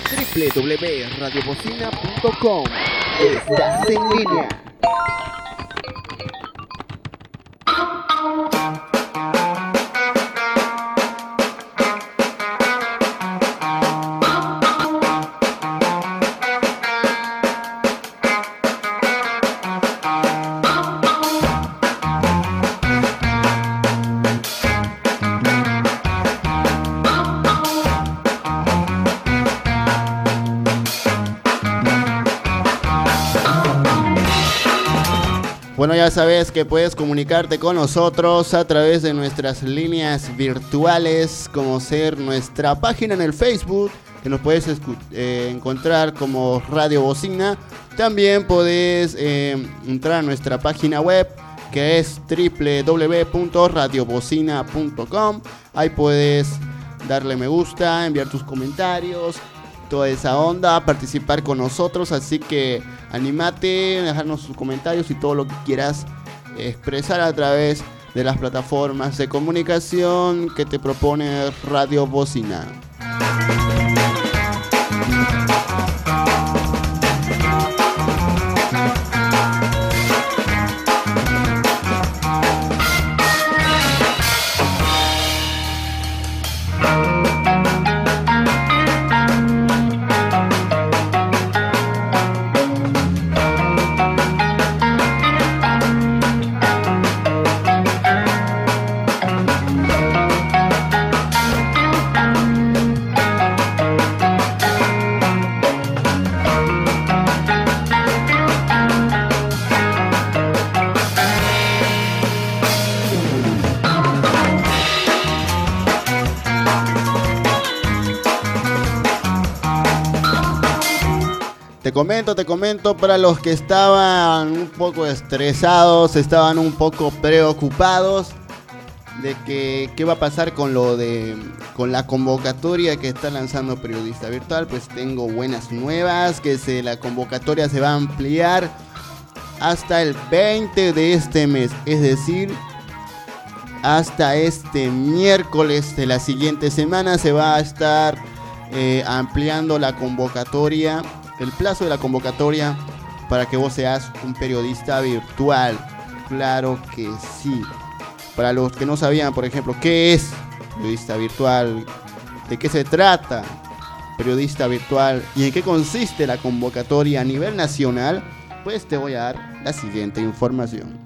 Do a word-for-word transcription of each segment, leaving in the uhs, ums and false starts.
doble u doble u doble u punto radio bocina punto com. Estás en línea. Bueno, ya sabes que puedes comunicarte con nosotros a través de nuestras líneas virtuales, como ser nuestra página en el Facebook, que nos puedes escu- eh, encontrar como Radio Bocina. También puedes eh, entrar a nuestra página web, que es doble u doble u doble u punto radio bocina punto com. Ahí puedes darle me gusta, enviar tus comentarios, toda esa onda, participar con nosotros, así que anímate, dejarnos tus comentarios y todo lo que quieras expresar a través de las plataformas de comunicación que te propone Radio Bocina. Te comento, te comento, para los que estaban un poco estresados, estaban un poco preocupados de que qué va a pasar con lo de con la convocatoria que está lanzando Periodista Virtual, pues tengo buenas nuevas, que se, la convocatoria se va a ampliar hasta el veinte de este mes, es decir, hasta este miércoles de la siguiente semana se va a estar eh, ampliando la convocatoria. El plazo de la convocatoria para que vos seas un periodista virtual. Claro que sí. Para los que no sabían, por ejemplo, ¿qué es periodista virtual? ¿De qué se trata periodista virtual? ¿Y en qué consiste la convocatoria a nivel nacional? Pues te voy a dar la siguiente información.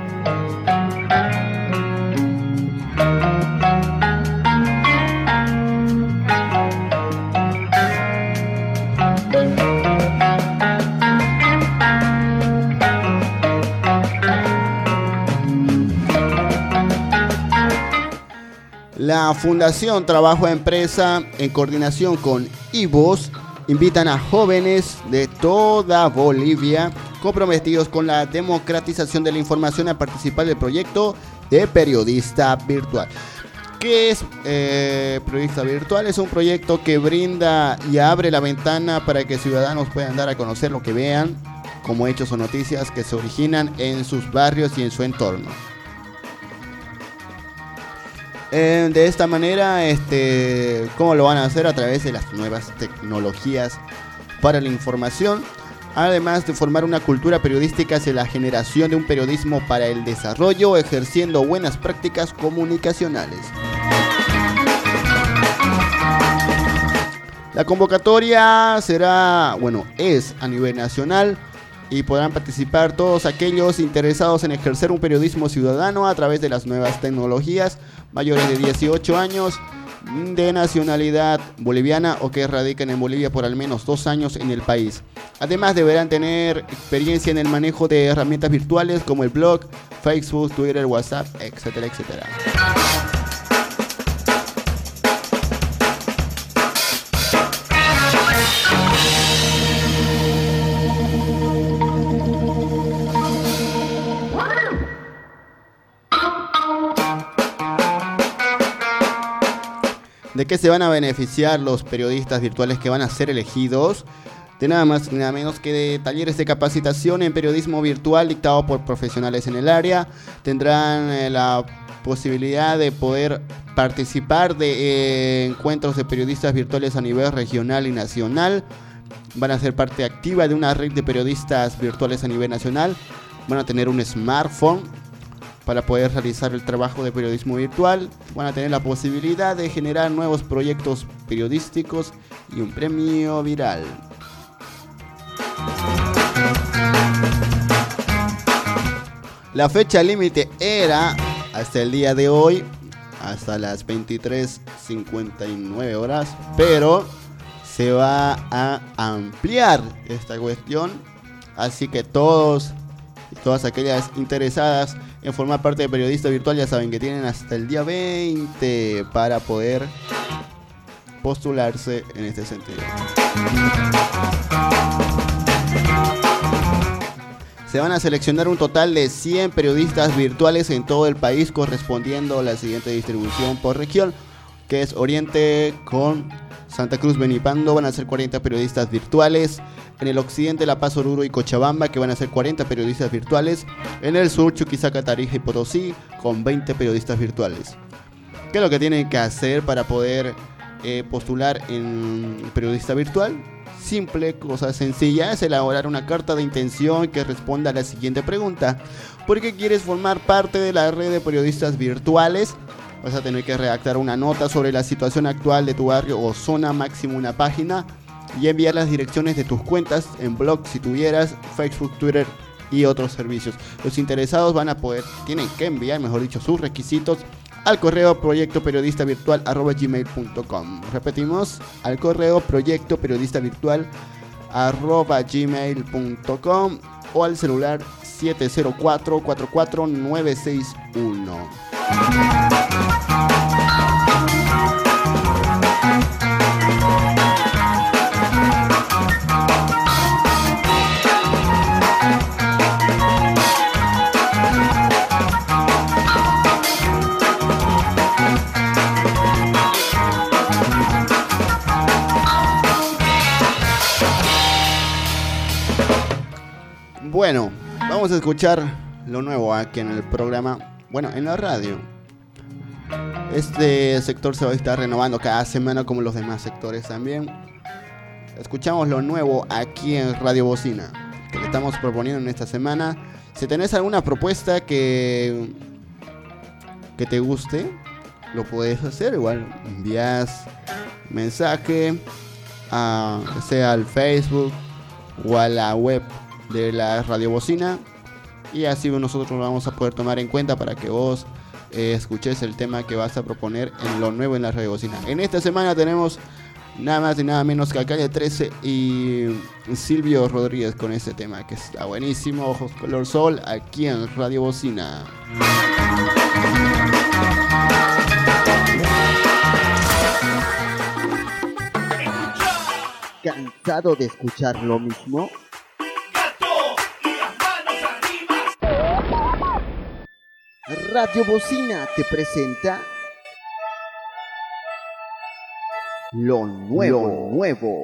La Fundación Trabajo a Empresa, en coordinación con I V O S, invitan a jóvenes de toda Bolivia comprometidos con la democratización de la información a participar del proyecto de Periodista Virtual. ¿Qué es eh, Periodista Virtual? Es un proyecto que brinda y abre la ventana para que ciudadanos puedan dar a conocer lo que vean como hechos o noticias que se originan en sus barrios y en su entorno. Eh, de esta manera, este, ¿cómo lo van a hacer? A través de las nuevas tecnologías para la información, además de formar una cultura periodística hacia la generación de un periodismo para el desarrollo, ejerciendo buenas prácticas comunicacionales. La convocatoria será, bueno, es a nivel nacional y podrán participar todos aquellos interesados en ejercer un periodismo ciudadano a través de las nuevas tecnologías, mayores de dieciocho años, de nacionalidad boliviana o que radiquen en Bolivia por al menos dos años en el país. Además deberán tener experiencia en el manejo de herramientas virtuales como el blog, Facebook, Twitter, WhatsApp, etcétera, etcétera. ¿De qué se van a beneficiar los periodistas virtuales que van a ser elegidos? de nada más ni nada menos que de talleres de capacitación en periodismo virtual dictado por profesionales en el área. Tendrán eh, la posibilidad de poder participar de eh, encuentros de periodistas virtuales a nivel regional y nacional. Van a ser parte activa de una red de periodistas virtuales a nivel nacional. Van a tener un smartphone para poder realizar el trabajo de periodismo virtual. Van a tener la posibilidad de generar nuevos proyectos periodísticos y un premio viral. La fecha límite era hasta el día de hoy, hasta las veintitrés cincuenta y nueve horas, pero se va a ampliar esta cuestión, así que todos y todas aquellas interesadas en formar parte de Periodista Virtual ya saben que tienen hasta el día veinte para poder postularse en este sentido. Se van a seleccionar un total de cien periodistas virtuales en todo el país, correspondiendo a la siguiente distribución por región, que es Oriente con Santa Cruz, Benipando, van a ser cuarenta periodistas virtuales. En el occidente, La Paz, Oruro y Cochabamba, que van a ser cuarenta periodistas virtuales. En el sur, Chuquisaca, Tarija y Potosí, con veinte periodistas virtuales. ¿Qué es lo que tienen que hacer para poder eh, postular en periodista virtual? Simple, cosa sencilla, es elaborar una carta de intención que responda a la siguiente pregunta. ¿Por qué quieres formar parte de la red de periodistas virtuales? Vas a tener que redactar una nota sobre la situación actual de tu barrio o zona, máximo una página, y enviar las direcciones de tus cuentas en blog si tuvieras, Facebook, Twitter y otros servicios. Los interesados van a poder, tienen que enviar, mejor dicho, sus requisitos al correo proyecto periodista virtual arroba gmail punto com. Repetimos, al correo proyecto periodista virtual arroba gmail punto com o al celular siete cero cuatro, cuatro cuatro nueve seis uno. Bueno, vamos a escuchar lo nuevo aquí en el programa, bueno, en la radio. Este sector se va a estar renovando cada semana como los demás sectores también. Escuchamos lo nuevo aquí en Radio Bocina, que le estamos proponiendo en esta semana. Si tenés alguna propuesta que, que te guste, lo puedes hacer. Igual envías mensaje, a, sea al Facebook o a la web de la Radio Bocina, y así nosotros lo vamos a poder tomar en cuenta para que vos eh, escuches el tema que vas a proponer en lo nuevo en la Radio Bocina. En esta semana tenemos nada más y nada menos que a Calle trece y Silvio Rodríguez con este tema que está buenísimo, Ojos Color Sol, aquí en Radio Bocina. ¿Cansado de escuchar lo mismo? Radio Bocina te presenta lo nuevo, lo nuevo.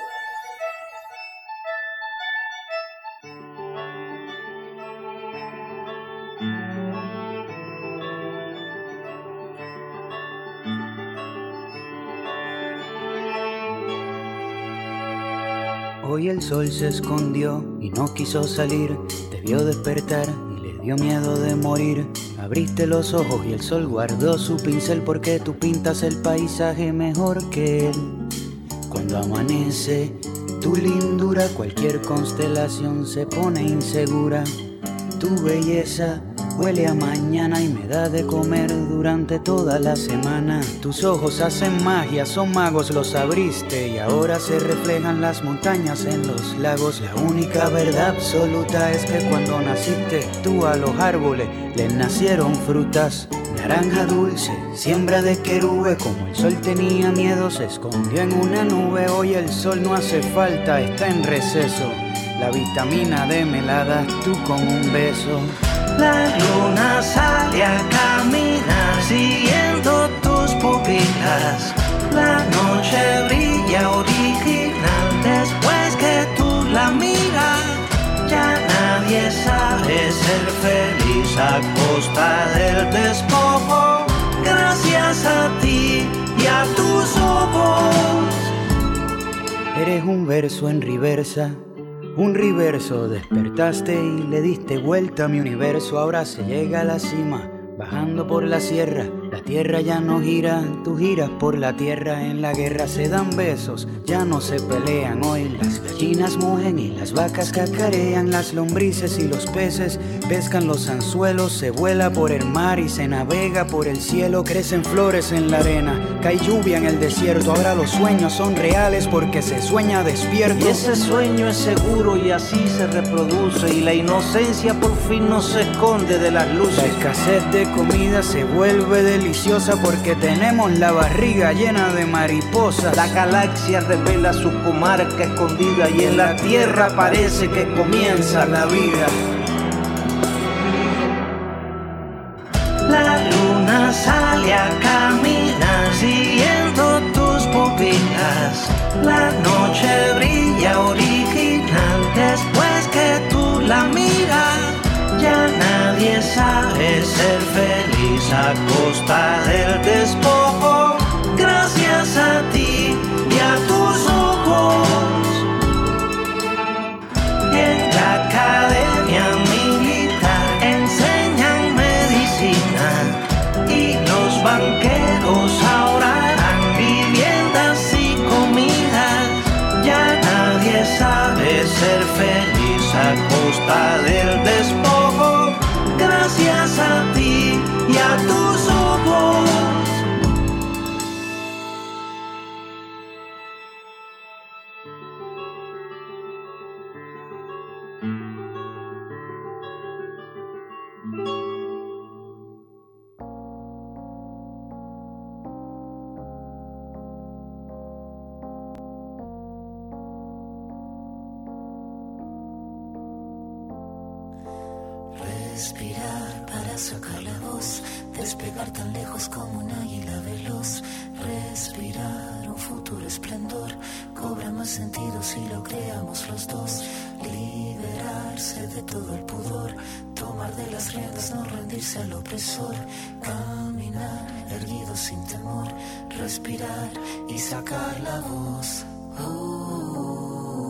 Hoy el sol se escondió y no quiso salir, te vio despertar y le dio miedo de morir. Abriste los ojos y el sol guardó su pincel porque tú pintas el paisaje mejor que él. Cuando amanece tu lindura, cualquier constelación se pone insegura. Tu belleza huele a mañana y me da de comer durante toda la semana. Tus ojos hacen magia, son magos, los abriste y ahora se reflejan las montañas en los lagos. La única verdad absoluta es que cuando naciste tú a los árboles les nacieron frutas. Naranja dulce, siembra de querube, como el sol tenía miedo se escondió en una nube. Hoy el sol no hace falta, está en receso. La vitamina D me la das tú con un beso. La luna sale a caminar siguiendo tus pupilas. La noche brilla original después que Eres un verso en reversa, un reverso. Despertaste y le diste vuelta a mi universo. Ahora se llega a la cima, bajando por la sierra. La tierra ya no gira, tú giras por la tierra. En la guerra se dan besos, ya no se pelean. Hoy las gallinas mugen y las vacas cacarean. Las lombrices y los peces pescan los anzuelos. Se vuela por el mar y se navega por el cielo. Crecen flores en la arena, cae lluvia en el desierto. Ahora los sueños son reales porque se sueña despierto. Y ese sueño es seguro y así se reproduce. Y la inocencia por fin no se esconde de las luces. La escasez de comida se vuelve deliciosa porque tenemos la barriga llena de mariposas. La galaxia revela su comarca escondida y en la tierra parece que comienza la vida. La luna sale a caminar siguiendo tus pupilas. La noche brilla original después que tú la miras. Ya nadie sabe ser feliz a costa del despojo. Gracias a ti y a tus ojos. En la academia militar enseñan medicina y los banqueros ahora dan viviendas y comidas. Ya nadie sabe ser feliz a costa del despojo. Gracias a ti y a tus ojos. Respirar para sacar la voz, despegar tan lejos como un águila veloz. Respirar un futuro esplendor, cobra más sentido si lo creamos los dos. Liberarse de todo el pudor, tomar de las riendas, no rendirse al opresor. Caminar erguido sin temor, respirar y sacar la voz. Oh.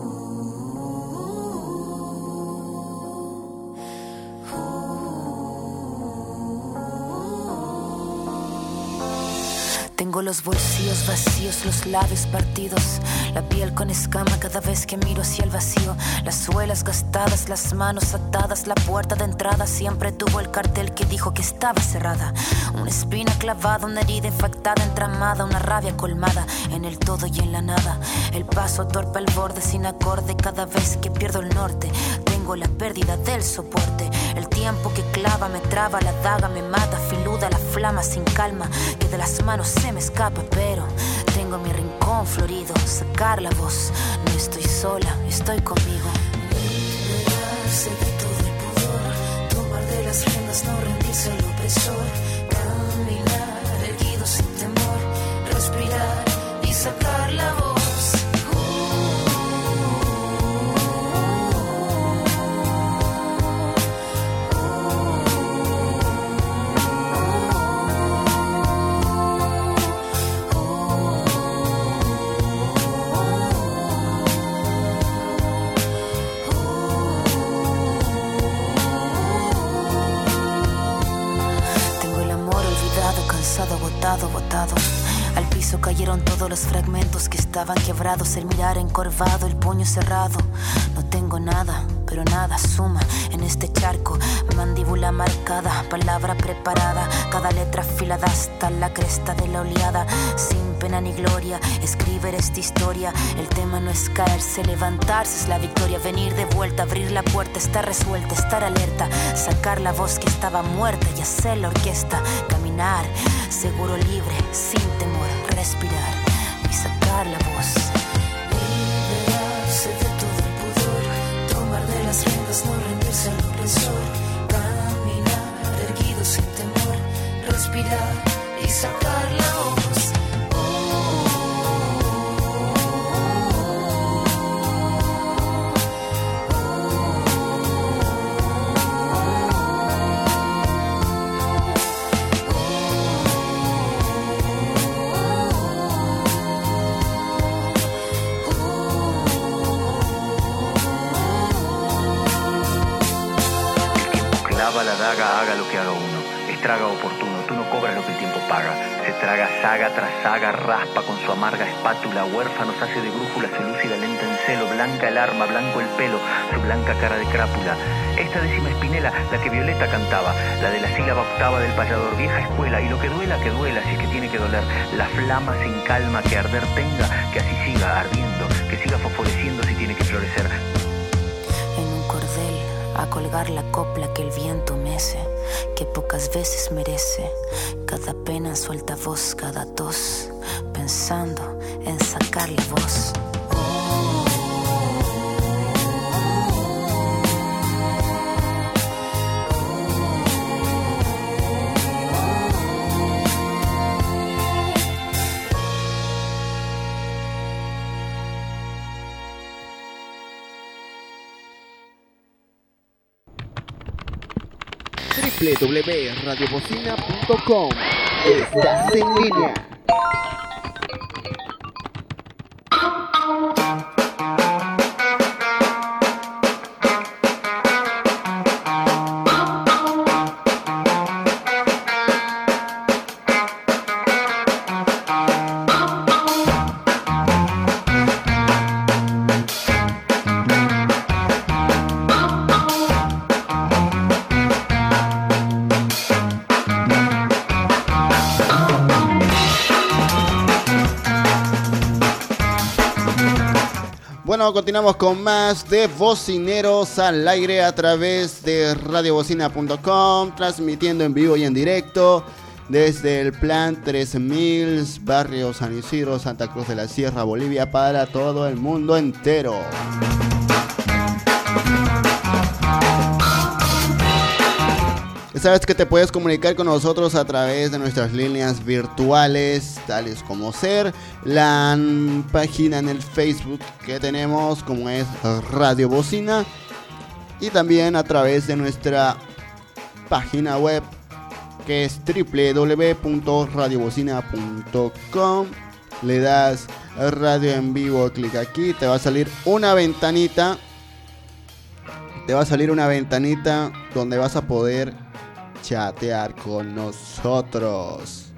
Tengo los bolsillos vacíos, los labios partidos, la piel con escama cada vez que miro hacia el vacío. Las suelas gastadas, las manos atadas, la puerta de entrada siempre tuvo el cartel que dijo que estaba cerrada. Una espina clavada, una herida infectada, entramada, una rabia colmada en el todo y en la nada. El paso torpe al borde sin acorde cada vez que pierdo el norte. Tengo la pérdida del soporte. El tiempo que clava me traba, la daga me mata, filuda la flama sin calma, que de las manos se me escapa, pero tengo mi rincón florido, sacar la voz, no estoy sola, estoy conmigo. Liberarse de todo el pudor, tomar de las riendas, no rendirse al opresor. Caminar erguido sin temor, respirar y sacar la voz. Agotado, botado. Al piso cayeron todos los fragmentos que estaban quebrados. El mirar encorvado, el puño cerrado. No tengo nada, pero nada suma en este charco. Mandíbula marcada, palabra preparada, cada letra afilada hasta la cresta de la oleada. Sin pena ni gloria, escribir esta historia. El tema no es caerse, levantarse es la victoria. Venir de vuelta, abrir la puerta, estar resuelta, estar alerta. Sacar la voz que estaba muerta y hacer la orquesta. Caminar, seguro, libre, sin temor, respirar y sacar la voz. Liberarse de todo el pudor, tomar de las riendas, no rendirse al opresor. Caminar erguido sin temor, respirar y sacar la voz. clava la daga, haga lo que haga uno. Estraga oportuno, tú no cobras lo que el tiempo paga. Se traga saga tras saga, raspa con su amarga espátula. Huérfanos hace de brújula, se lúcida lenta en celo. Blanca el arma, blanco el pelo, su blanca cara de crápula. Esta décima espinela, la que Violeta cantaba, la de la sílaba octava del payador, vieja escuela. Y lo que duela, que duela, si es que tiene que doler. La flama sin calma, que arder tenga, que así siga ardiendo, que siga fosforeciendo si tiene que florecer. En un cordel, a colgar la copla que el viento mece, que pocas veces merece. Cada pena suelta voz, cada tos, pensando en sacarle voz. doble u doble u doble u punto radio bocina punto com. Estás en línea. Bueno, continuamos con más de Bocineros al aire a través de radio bocina punto com, transmitiendo en vivo y en directo desde el Plan tres mil, barrio San Isidro, Santa Cruz de la Sierra, Bolivia, para todo el mundo entero. Sabes que te puedes comunicar con nosotros a través de nuestras líneas virtuales, tales como ser la página en el Facebook que tenemos, como es Radio Bocina, y también a través de nuestra página web, que es doble u doble u doble u punto radio bocina punto com. Le das radio en vivo, clic aquí, te va a salir una ventanita, te va a salir una ventanita donde vas a poder chatear con nosotros.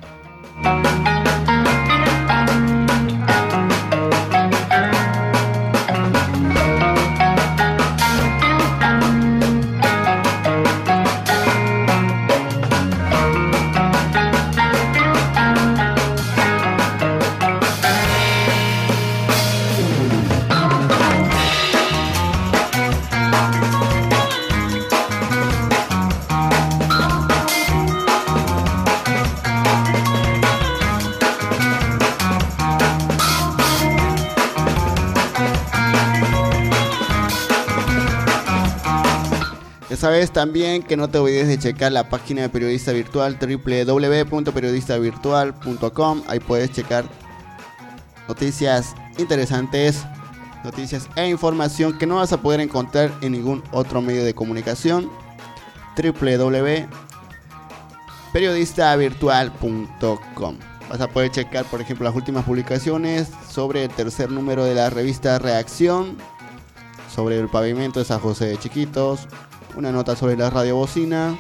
Sabes también que no te olvides de checar la página de Periodista Virtual, doble u doble u doble u punto periodista virtual punto com. Ahí puedes checar noticias interesantes, noticias e información que no vas a poder encontrar en ningún otro medio de comunicación. doble u doble u doble u punto periodista virtual punto com. Vas a poder checar, por ejemplo, las últimas publicaciones sobre el tercer número de la revista Reacción, sobre el pavimento de San José de Chiquitos, una nota sobre la radio bocina,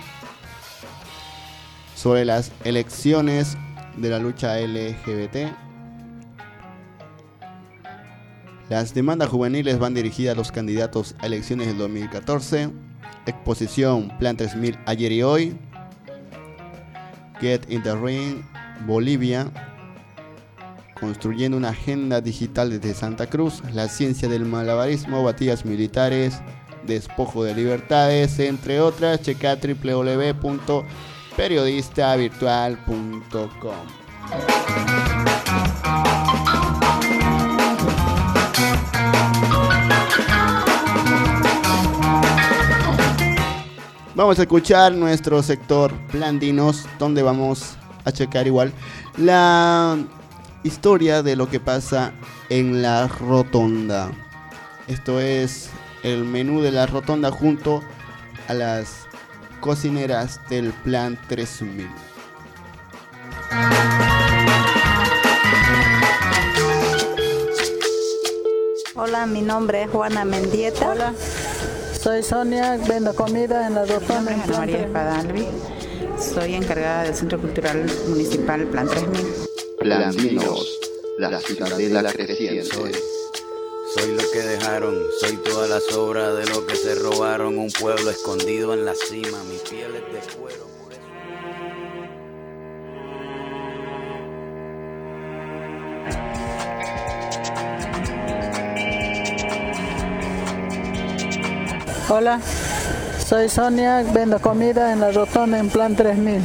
sobre las elecciones de la lucha L G B T. Las demandas juveniles van dirigidas a los candidatos a elecciones del dos mil catorce. Exposición Plan tres mil ayer y hoy. Get in the Ring, Bolivia. Construyendo una agenda digital desde Santa Cruz. La ciencia del malabarismo, batallas militares, despojo de libertades, entre otras. Checa doble u doble u doble u punto periodista virtual punto com. Vamos a escuchar nuestro sector Plandinos, donde vamos a checar igual la historia de lo que pasa en la rotonda. Esto es el menú de la rotonda junto a las cocineras del Plan tres mil. Hola, mi nombre es Juana Mendieta. Hola, Soy Sonia, vendo comida en la rotonda. Mi nombre es Ana María Espadalvi, soy encargada del Centro Cultural Municipal Plan tres mil. Plan Vinos, la ciudadela creciente. Soy, soy lo que dejaron, soy toda la sobra de lo que se robaron. Un pueblo escondido en la cima, mi piel es de cuero. Por eso... Hola, soy Sonia, vendo comida en la rotonda en Plan tres mil.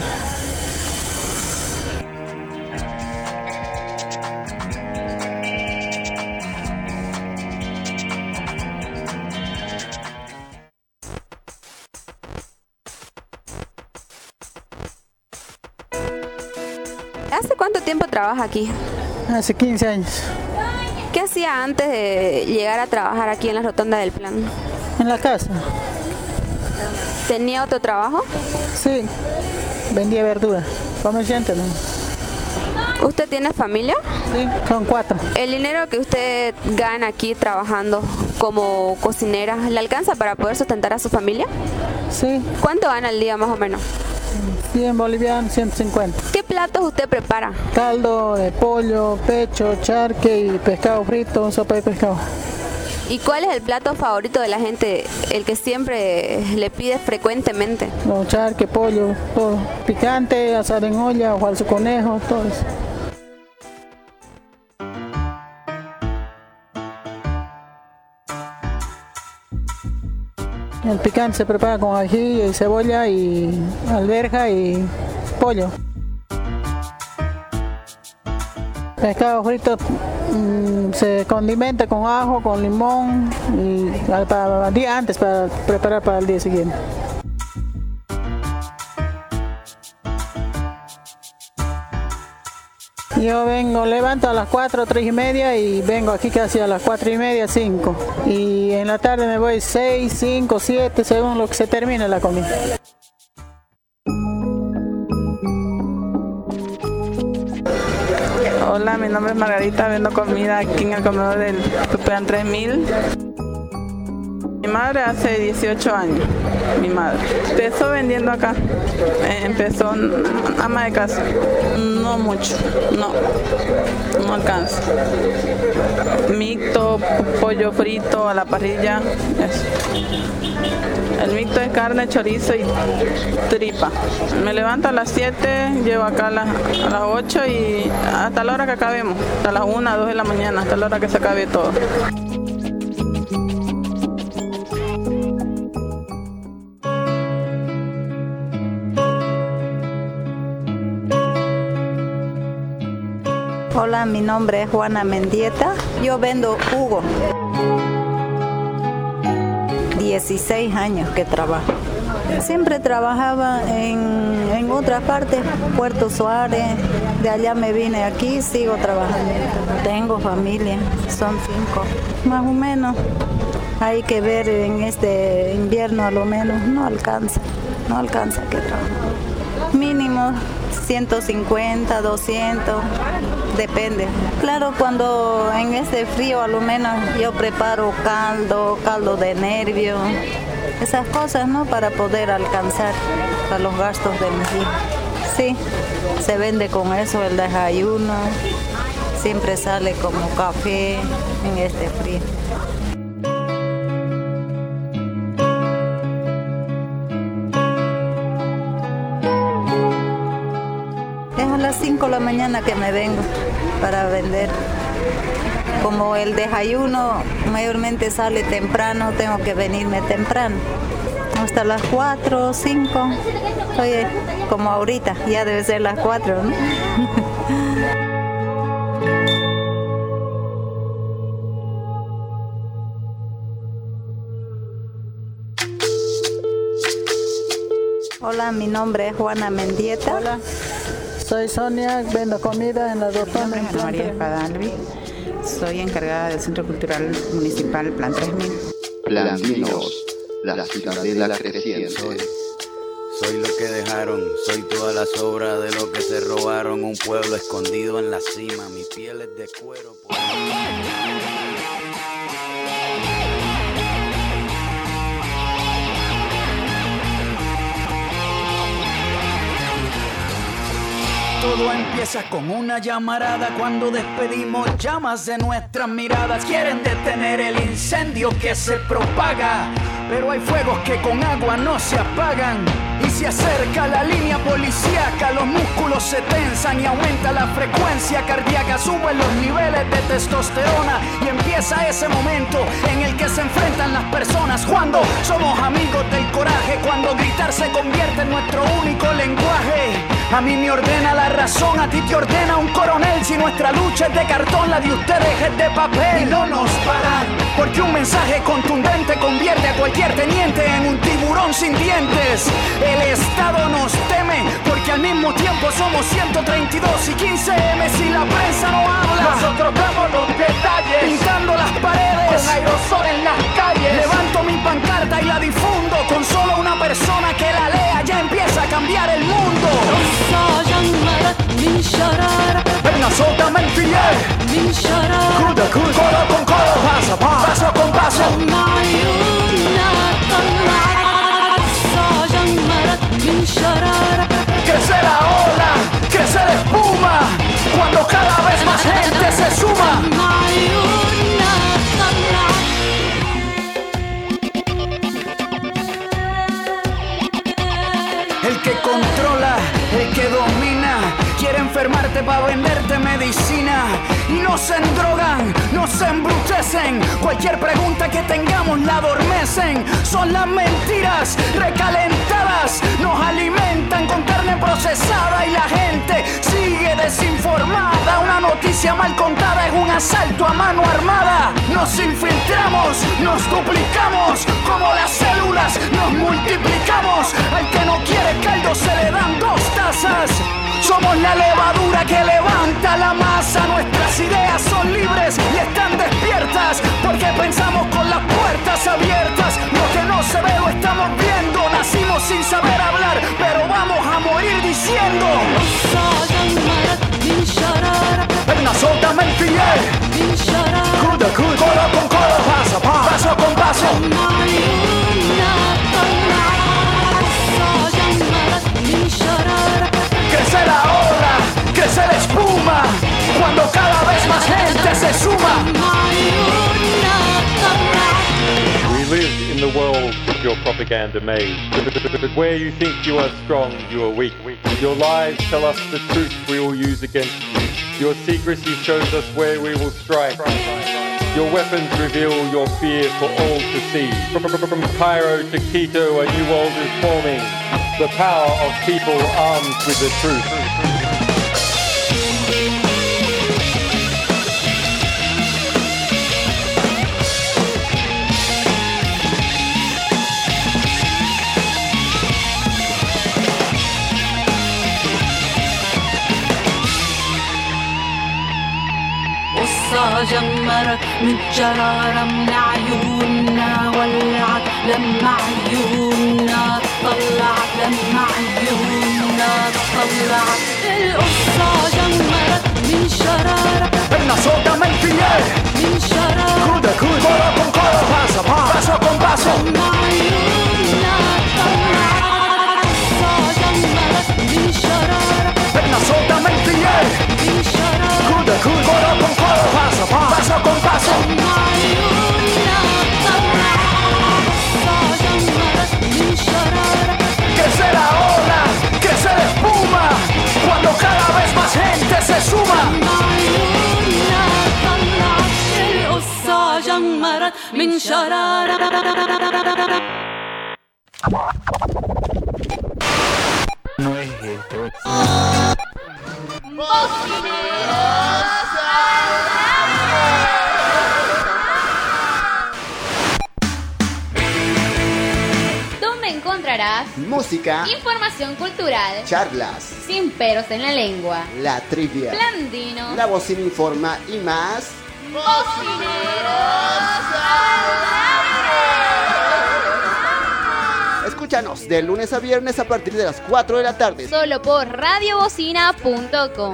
¿Hace cuánto tiempo trabaja aquí? Hace quince años. ¿Qué hacía antes de llegar a trabajar aquí en la rotonda del Plan? En la casa. ¿Tenía otro trabajo? Sí, vendía verdura, comerciante, ¿no? ¿Usted tiene familia? Sí, son cuatro. ¿El dinero que usted gana aquí trabajando como cocinera, le alcanza para poder sustentar a su familia? Sí. ¿Cuánto gana al día más o menos? cien bolivianos, ciento cincuenta. ¿Qué platos usted prepara? Caldo de pollo, pecho, charque y pescado frito, sopa de pescado. ¿Y cuál es el plato favorito de la gente, el que siempre le pide frecuentemente? No, charque, pollo, todo. Picante, asado en olla, falso conejo, todo eso. El picante se prepara con ají y cebolla y alberja y pollo. Pescado frito mmm, se condimenta con ajo, con limón y para el día antes para preparar para el día siguiente. Yo vengo, levanto a las cuatro, tres y media y vengo aquí casi a las cuatro y media, cinco. Y en la tarde me voy seis, cinco, siete, según lo que se termine la comida. Hola, mi nombre es Margarita, vendo comida aquí en el comedor del Plan tres mil. Mi madre hace dieciocho años, mi madre. Empezó vendiendo acá, empezó ama de casa. No mucho, no, no alcanza. Mixto, pollo frito a la parrilla, eso. El mixto es carne, chorizo y tripa. Me levanto a las siete, llevo acá a las, a las ocho y hasta la hora que acabemos, hasta las una, dos de la mañana, hasta la hora que se acabe todo. Hola, mi nombre es Juana Mendieta. Yo vendo jugo. dieciséis años que trabajo. Siempre trabajaba en, en otras partes, Puerto Suárez. De allá me vine aquí, sigo trabajando. Tengo familia, son cinco. Más o menos. Hay que ver en este invierno a lo menos. No alcanza, no alcanza que trabajar. Mínimo ciento cincuenta, doscientos, depende. Claro, cuando en este frío a lo menos yo preparo caldo, caldo de nervio, esas cosas, ¿no? Para poder alcanzar para los gastos de mis hijos. Sí, se vende con eso el desayuno, siempre sale como café en este frío. A las cinco de la mañana que me vengo para vender. Como el desayuno mayormente sale temprano, tengo que venirme temprano. Hasta las cuatro o cinco, oye, como ahorita, ya debe ser las cuatro, ¿no? Hola, mi nombre es Juana Mendieta. Hola. Soy Sonia, vendo comida en la rotonda. Mi nombre es Ana María Espadalvi, soy encargada del Centro Cultural Municipal Plan tres mil. Plan Vinos, la ciudadela creciente. Soy, soy lo que dejaron, soy toda la sobra de lo que se robaron. Un pueblo escondido en la cima, mi piel es de cuero. Por... Todo empieza con una llamarada cuando despedimos llamas de nuestras miradas. Quieren detener el incendio que se propaga, pero hay fuegos que con agua no se apagan. Y se acerca la línea policíaca, los músculos se tensan y aumenta la frecuencia cardíaca, suben los niveles de testosterona y empieza ese momento en el que se enfrentan las personas. Cuando somos amigos del coraje, cuando gritar se convierte en nuestro único lenguaje. A mí me ordena la razón, a ti te ordena un coronel. Si nuestra lucha es de cartón, la de ustedes es de papel. Y no nos paran, porque un mensaje contundente convierte a cualquier teniente en un tiburón sin dientes. El Estado nos teme, porque al mismo tiempo somos ciento treinta y dos y quince eme si la prensa no habla. Nosotros damos los detalles, pintando las paredes, con aerosol en las calles. Levanto mi pancarta y la difundo, con solo una persona que la lea ya empieza a cambiar el mundo. Venga, soltame el filet. Cruda, cruda, codo con codo, paso a paso, paso con paso. Crece la ola, crece la espuma, cuando cada vez más gente se suma. El que controla, el que domina, quiere enfermarte para venderte medicina. Y nos endrogan, nos embrutecen, cualquier pregunta que tengamos la adormecen. Son las mentiras recalentadas, nos alimentan con carne procesada y la gente sigue desinformada. Una noticia mal contada es un asalto a mano armada. Nos infiltramos, nos duplicamos, como las células nos multiplicamos. Al que no quiere caldo se le dan dos tazas. Somos la levadura que levanta la masa. Nuestras ideas son libres y están despiertas, porque pensamos con las puertas abiertas. Lo que no se ve lo estamos viendo. Nacimos sin saber hablar, pero vamos a morir diciendo. Venga, soltame el filet. Cruda, cruda, codo con codo, paso a paso, paso con paso. Crece la ola, crece la espuma, cuando cada vez más gente se suma. We live in the world of your propaganda maze. But where you think you are strong, you are weak. Your lies tell us the truth we will use against you. Your secrecy shows us where we will strike. Your weapons reveal your fear for all to see. From Cairo to Quito, a new world is forming. The power of people armed with the truth. قصة جمرت من شرارة من عيوننا، ولعت لما عيوننا طلعت، لما عيوننا طلعت. القصة جمرت من شرارة. Venga, soltame el filet. من شرارة. Cruda, cruda, codo con codo, paso a paso, paso con paso. لما عيوننا طلعت. القصة جمرت من شرارة. Venga, soltame el filet. من شرارة. Cruda, cruda, codo con codo, paso a paso, paso con paso. لما عيوننا طلعت. القصة جمرت من شرارة. Crece la ola, crece la espuma, cuando cada vez más gente se suma. عيوننا طلعت. القصة جمرت من شرارة. No es esto. ¿Dónde encontrarás música, información cultural, charlas, sin peros en la lengua, la trivia, Blandino, La Bocina informa y más? Escúchanos de lunes a viernes a partir de las cuatro de la tarde. Solo por radio bocina punto com.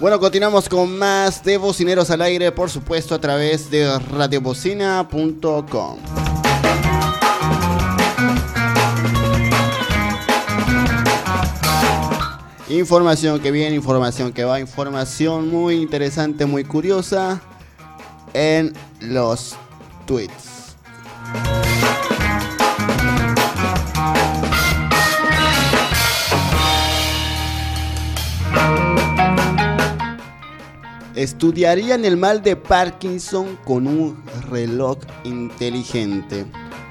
Bueno, continuamos con más de Bocineros al Aire, por supuesto, a través de radio bocina punto com. Información que viene, información que va, información muy interesante, muy curiosa en los tweets. Estudiarían el mal de Parkinson con un reloj inteligente.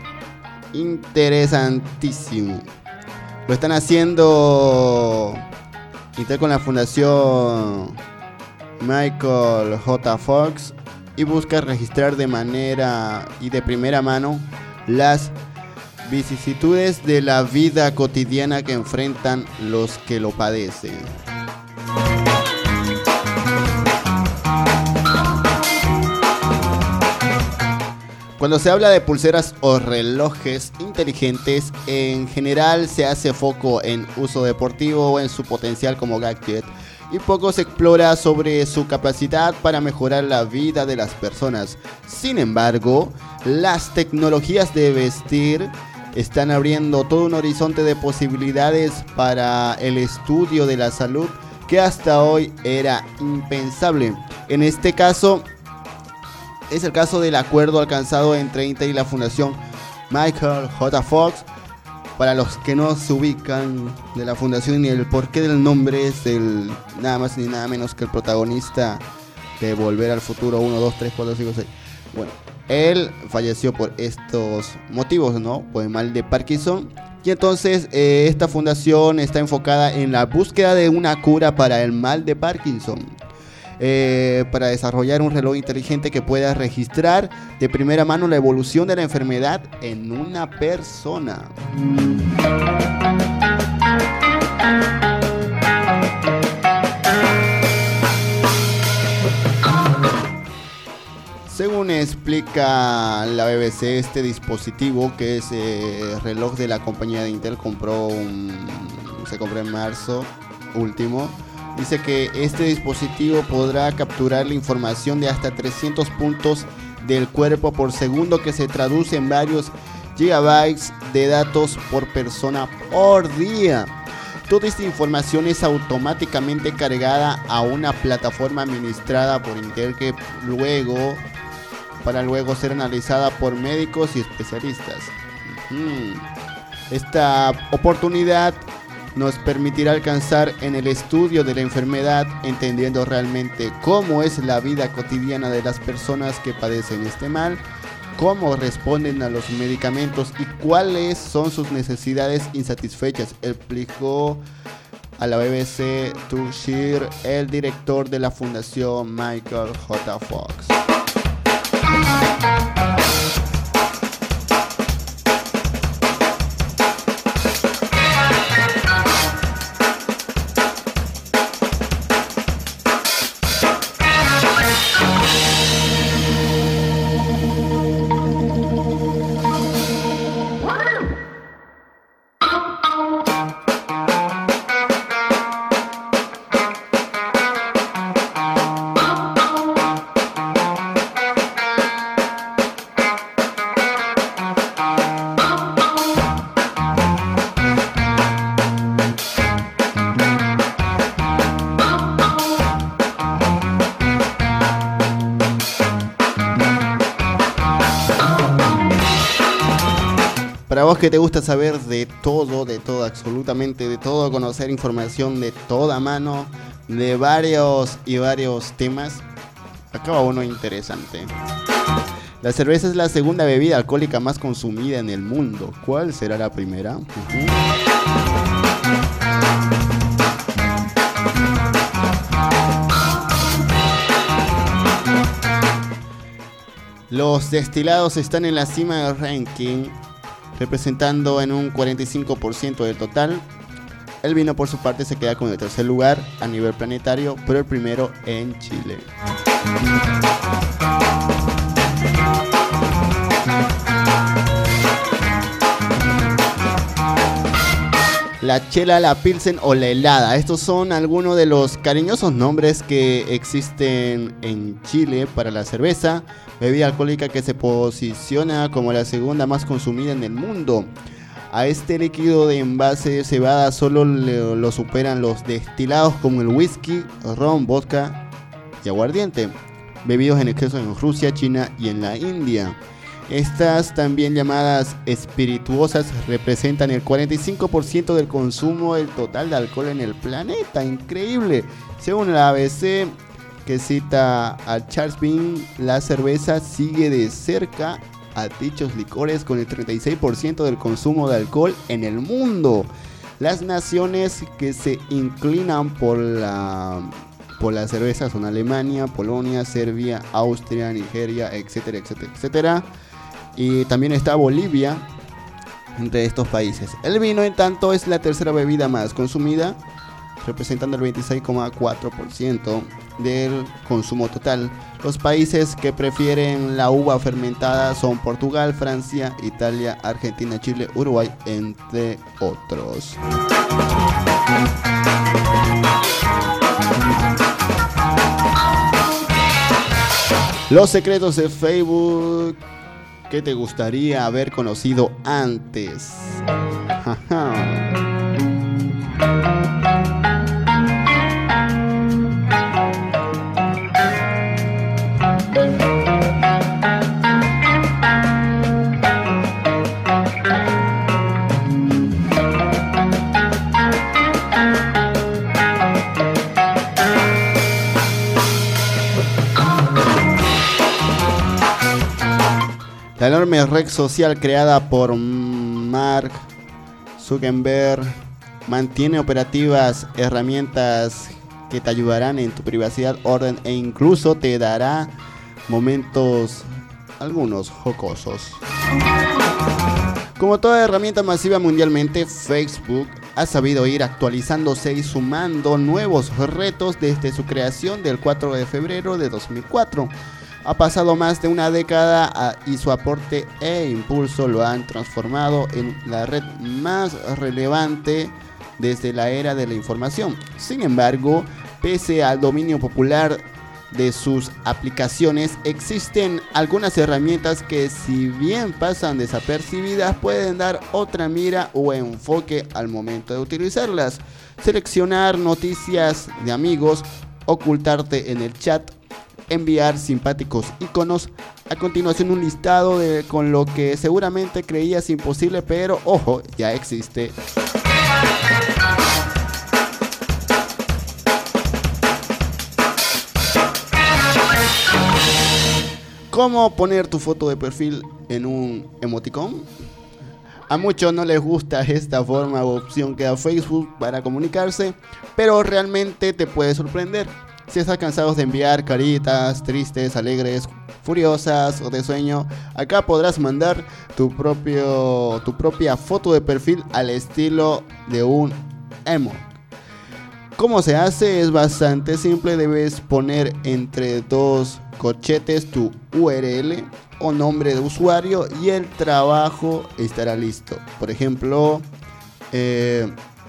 Interesantísimo. Lo están haciendo Intel con la fundación Michael J. Fox y busca registrar de manera y de primera mano las vicisitudes de la vida cotidiana que enfrentan los que lo padecen. Cuando se habla de pulseras o relojes inteligentes, en general se hace foco en uso deportivo o en su potencial como gadget, y poco se explora sobre su capacidad para mejorar la vida de las personas. Sin embargo, las tecnologías de vestir están abriendo todo un horizonte de posibilidades para el estudio de la salud que hasta hoy era impensable. En este caso, es el caso del acuerdo alcanzado entre Intel y la fundación Michael J. Fox. Para los que no se ubican de la fundación ni el porqué del nombre, es el nada más ni nada menos que el protagonista de Volver al Futuro uno, dos, tres, cuatro, cinco, seis. Bueno, él falleció por estos motivos, ¿no? Por el mal de Parkinson. Y entonces eh, esta fundación está enfocada en la búsqueda de una cura para el mal de Parkinson. Eh, para desarrollar un reloj inteligente que pueda registrar de primera mano la evolución de la enfermedad en una persona. Según explica la B B C, este dispositivo, que es el reloj de la compañía de Intel, compró un, se compró en marzo último. Dice que este dispositivo podrá capturar la información de hasta trescientos puntos del cuerpo por segundo, que se traduce en varios gigabytes de datos por persona por día. Toda esta información es automáticamente cargada a una plataforma administrada por Intel, que luego, para luego ser analizada por médicos y especialistas. Hmm. Esta oportunidad nos permitirá alcanzar en el estudio de la enfermedad, entendiendo realmente cómo es la vida cotidiana de las personas que padecen este mal, cómo responden a los medicamentos y cuáles son sus necesidades insatisfechas, explicó a la B B C Tushir, el director de la fundación Michael J. Fox. Para vos que te gusta saber de todo, de todo, absolutamente de todo, conocer información de toda mano, de varios y varios temas, acá va uno interesante. La cerveza es la segunda bebida alcohólica más consumida en el mundo. ¿Cuál será la primera? Uh-huh. Los destilados están en la cima del ranking, representando en un cuarenta y cinco por ciento del total. El vino, por su parte, se queda con el tercer lugar a nivel planetario, pero el primero en Chile. la chela, la pilsen o la helada. Estos son algunos de los cariñosos nombres que existen en Chile para la cerveza, bebida alcohólica que se posiciona como la segunda más consumida en el mundo. A este líquido de envase de cebada solo le, lo superan los destilados como el whisky, ron, vodka y aguardiente, bebidos en exceso en Rusia, China y en la India. Estas, también llamadas espirituosas, representan el cuarenta y cinco por ciento del consumo del total de alcohol en el planeta. Increíble. Según la A B C, que cita a Charles Bean, la cerveza sigue de cerca a dichos licores con el treinta y seis por ciento del consumo de alcohol en el mundo. Las naciones que se inclinan por la, por la cerveza son Alemania, Polonia, Serbia, Austria, Nigeria, etcétera, etcétera, etcétera. Y también está Bolivia entre estos países. El vino, en tanto, es la tercera bebida más consumida, representando el veintiséis coma cuatro por ciento del consumo total. Los países que prefieren la uva fermentada son Portugal, Francia, Italia, Argentina, Chile, Uruguay, entre otros. Los secretos de Facebook que te gustaría haber conocido antes. La enorme red social creada por Mark Zuckerberg mantiene operativas herramientas que te ayudarán en tu privacidad, orden e incluso te dará momentos, algunos jocosos. Como toda herramienta masiva mundialmente, Facebook ha sabido ir actualizándose y sumando nuevos retos desde su creación del cuatro de febrero de dos mil cuatro. Ha pasado más de una década y su aporte e impulso lo han transformado en la red más relevante desde la era de la información. Sin embargo, pese al dominio popular de sus aplicaciones, existen algunas herramientas que, si bien pasan desapercibidas, pueden dar otra mira o enfoque al momento de utilizarlas. Seleccionar noticias de amigos, ocultarte en el chat, enviar simpáticos iconos. A continuación, un listado de con lo que seguramente creías imposible, pero ojo, ya existe. ¿Cómo poner tu foto de perfil en un emoticón? A muchos no les gusta esta forma o opción que da Facebook para comunicarse, pero realmente te puede sorprender. Si estás cansado de enviar caritas tristes, alegres, furiosas o de sueño, acá podrás mandar tu, propio, tu propia foto de perfil al estilo de un emo. ¿Cómo se hace? Es bastante simple. Debes poner entre dos corchetes tu U R L o nombre de usuario y el trabajo estará listo. Por ejemplo, eh,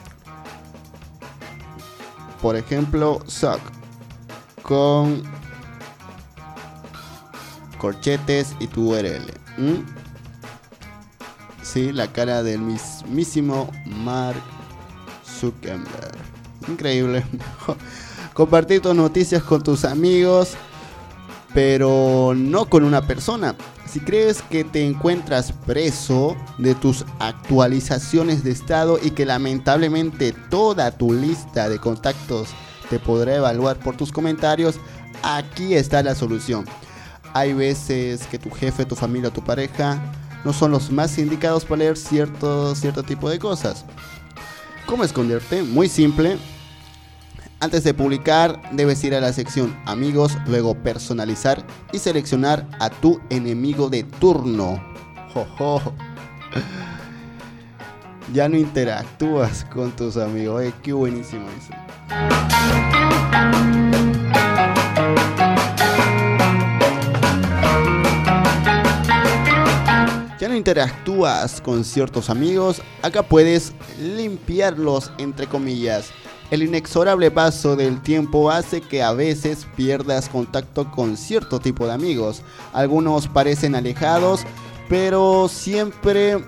por ejemplo, sock con corchetes y tu U R L. ¿Mm? Sí, la cara del mismísimo Mark Zuckerberg. Increíble. Compartir tus noticias con tus amigos, pero no con una persona. Si crees que te encuentras preso de tus actualizaciones de estado y que lamentablemente toda tu lista de contactos te podrá evaluar por tus comentarios, aquí está la solución. Hay veces que tu jefe, tu familia o tu pareja no son los más indicados para leer cierto, cierto tipo de cosas. ¿Cómo esconderte? Muy simple. Antes de publicar, debes ir a la sección Amigos, luego Personalizar y seleccionar a tu enemigo de turno. Jo, jo. Ya no interactúas con tus amigos. Eh, qué buenísimo eso. Ya no no interactúas con ciertos amigos, acá puedes limpiarlos, entre comillas. El inexorable paso del tiempo hace que a veces pierdas contacto con cierto tipo de amigos. Algunos parecen alejados, pero siempre...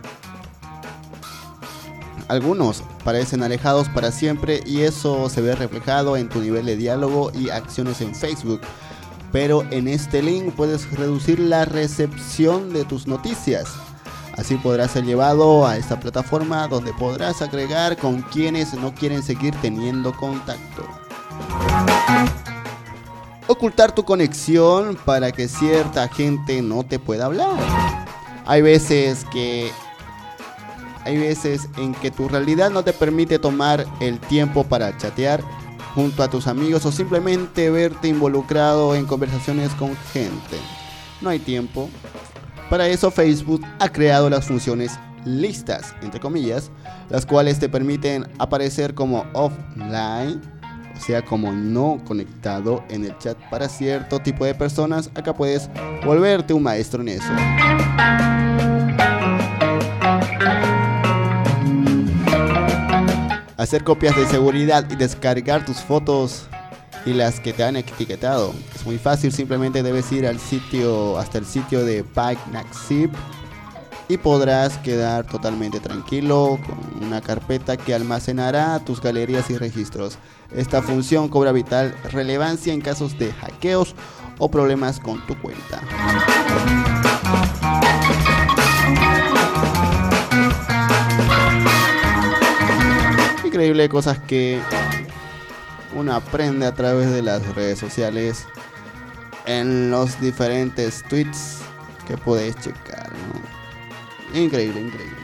Algunos parecen alejados para siempre y eso se ve reflejado en tu nivel de diálogo y acciones en Facebook. Pero en este link puedes reducir la recepción de tus noticias. Así podrás ser llevado a esta plataforma donde podrás agregar con quienes no quieren seguir teniendo contacto. Ocultar tu conexión para que cierta gente no te pueda hablar. Hay veces que hay veces en que tu realidad no te permite tomar el tiempo para chatear junto a tus amigos o simplemente verte involucrado en conversaciones con gente. No hay tiempo. Para eso Facebook ha creado las funciones listas, entre comillas, las cuales te permiten aparecer como offline, o sea, como no conectado en el chat para cierto tipo de personas. Acá puedes volverte un maestro en eso. Hacer copias de seguridad y descargar tus fotos y las que te han etiquetado. Es muy fácil, simplemente debes ir al sitio, hasta el sitio de PikeNaxZip y podrás quedar totalmente tranquilo con una carpeta que almacenará tus galerías y registros. Esta función cobra vital relevancia en casos de hackeos o problemas con tu cuenta. Increíble cosas que uno aprende a través de las redes sociales en los diferentes tweets que podéis checar, ¿no? Increíble, increíble.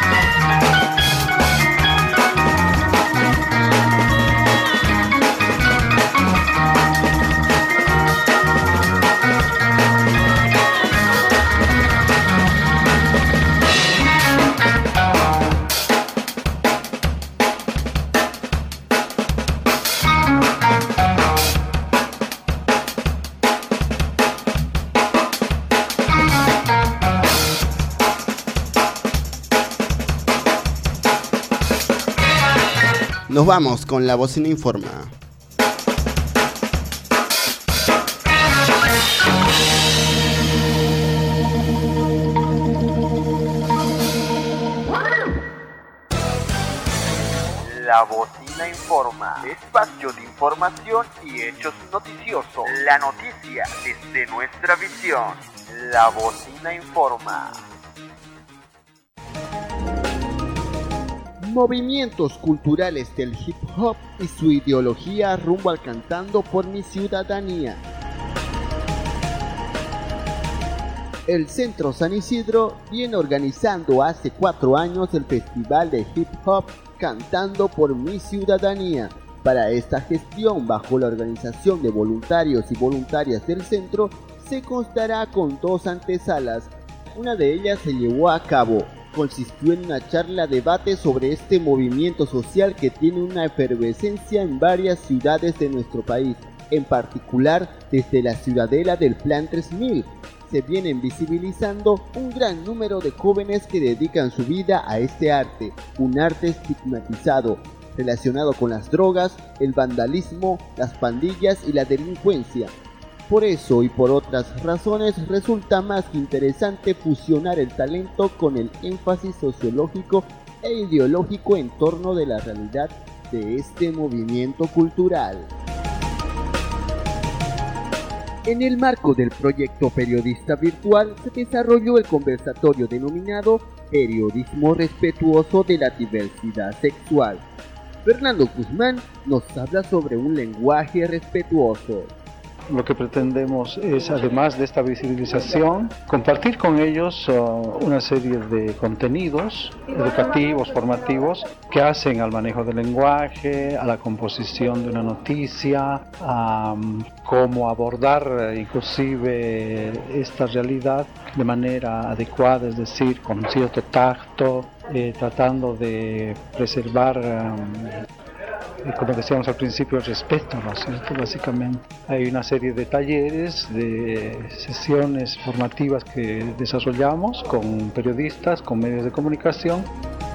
Nos vamos con La Bocina Informa. La Bocina Informa, espacio de información y hechos noticiosos. La noticia desde nuestra visión. La Bocina Informa. Movimientos culturales del hip hop y su ideología rumbo al Cantando por mi Ciudadanía. El Centro San Isidro viene organizando hace cuatro años el festival de hip hop Cantando por mi Ciudadanía. Para esta gestión, bajo la organización de voluntarios y voluntarias del centro, se constará con dos antesalas. Una de ellas se llevó a cabo. Consistió en una charla debate sobre este movimiento social que tiene una efervescencia en varias ciudades de nuestro país, en particular desde la ciudadela del Plan tres mil. Se vienen visibilizando un gran número de jóvenes que dedican su vida a este arte, un arte estigmatizado, relacionado con las drogas, el vandalismo, las pandillas y la delincuencia. Por eso y por otras razones resulta más que interesante fusionar el talento con el énfasis sociológico e ideológico en torno de la realidad de este movimiento cultural. En el marco del proyecto Periodista Virtual se desarrolló el conversatorio denominado Periodismo Respetuoso de la Diversidad Sexual. Fernando Guzmán nos habla sobre un lenguaje respetuoso. Lo que pretendemos es, además de esta visibilización, compartir con ellos uh, una serie de contenidos educativos, formativos, que hacen al manejo del lenguaje, a la composición de una noticia, a um, cómo abordar uh, inclusive esta realidad de manera adecuada, es decir, con cierto tacto, eh, tratando de preservar um, como decíamos al principio, el respeto, ¿no es cierto? Básicamente hay una serie de talleres, de sesiones formativas que desarrollamos con periodistas, con medios de comunicación.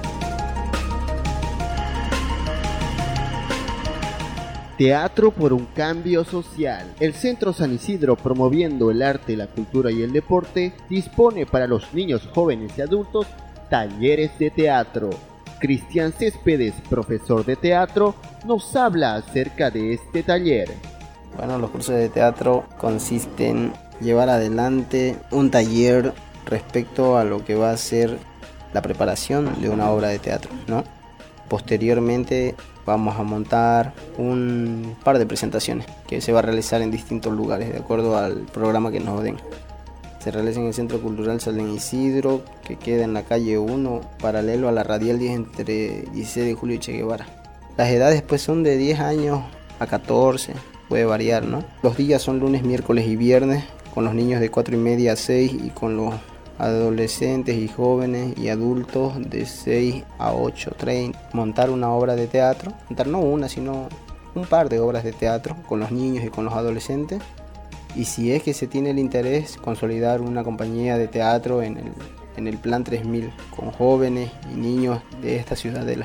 Teatro por un cambio social. El Centro San Isidro, promoviendo el arte, la cultura y el deporte, dispone para los niños, jóvenes y adultos talleres de teatro. Cristian Céspedes, profesor de teatro, nos habla acerca de este taller. Bueno, los cursos de teatro consisten en llevar adelante un taller respecto a lo que va a ser la preparación de una obra de teatro, ¿no? Posteriormente vamos a montar un par de presentaciones que se va a realizar en distintos lugares de acuerdo al programa que nos den. Se realiza en el Centro Cultural San Isidro, que queda en la calle uno, paralelo a la Radial diez entre dieciséis de julio y Che Guevara. Las edades pues son de diez años a catorce, puede variar, ¿no? Los días son lunes, miércoles y viernes, con los niños de cuatro y media a seis y con los adolescentes y jóvenes y adultos de seis a ocho treinta. Montar una obra de teatro, montar no una, sino un par de obras de teatro con los niños y con los adolescentes. Y si es que se tiene el interés, consolidar una compañía de teatro en el, en el Plan tres mil con jóvenes y niños de esta ciudadela.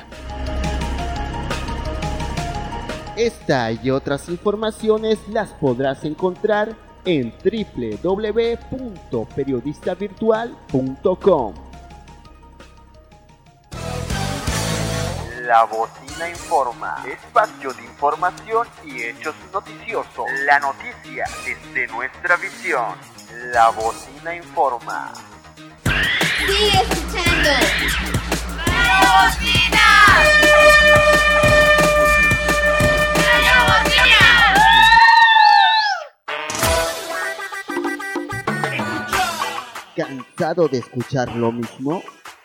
Esta y otras informaciones las podrás encontrar en doble u doble u doble u punto periodista virtual punto com. La Bocina informa, espacio de información y hechos noticiosos. La noticia desde nuestra visión. La Bocina informa. Sigue escuchando. ¡La Bocina! ¡La Bocina! ¿Cansado de escuchar lo mismo?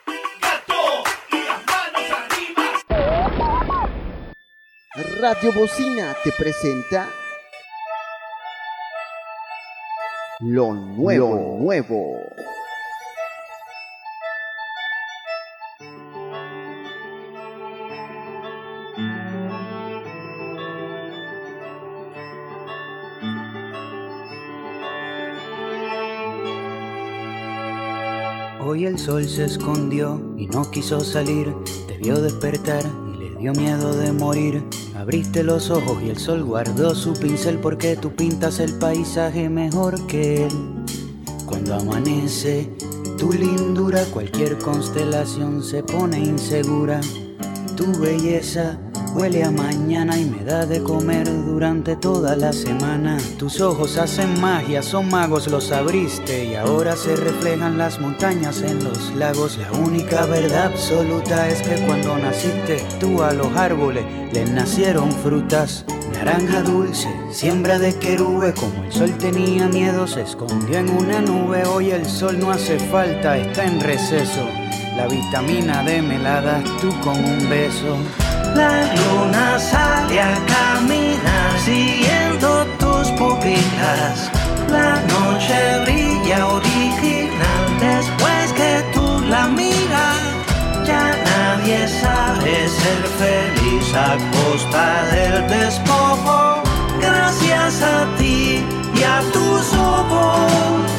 Radio Bocina te presenta lo nuevo, lo nuevo. Hoy el sol se escondió y no quiso salir, te vio despertar y le dio miedo de morir. Abriste los ojos y el sol guardó su pincel porque tú pintas el paisaje mejor que él. Cuando amanece, tu lindura, cualquier constelación se pone insegura. Tu belleza huele a mañana y me da de comer durante toda la semana. Tus ojos hacen magia, son magos, los abriste y ahora se reflejan las montañas en los lagos. La única verdad absoluta es que cuando naciste tú a los árboles les nacieron frutas. Naranja dulce, siembra de querube, como el sol tenía miedo se escondió en una nube. Hoy el sol no hace falta, está en receso. La vitamina D me la das tú con un beso. La luna sale a caminar siguiendo tus pupilas. La noche brilla original después que tú la miras. Ya nadie sabe ser feliz a costa del despojo. Gracias a ti y a tus ojos.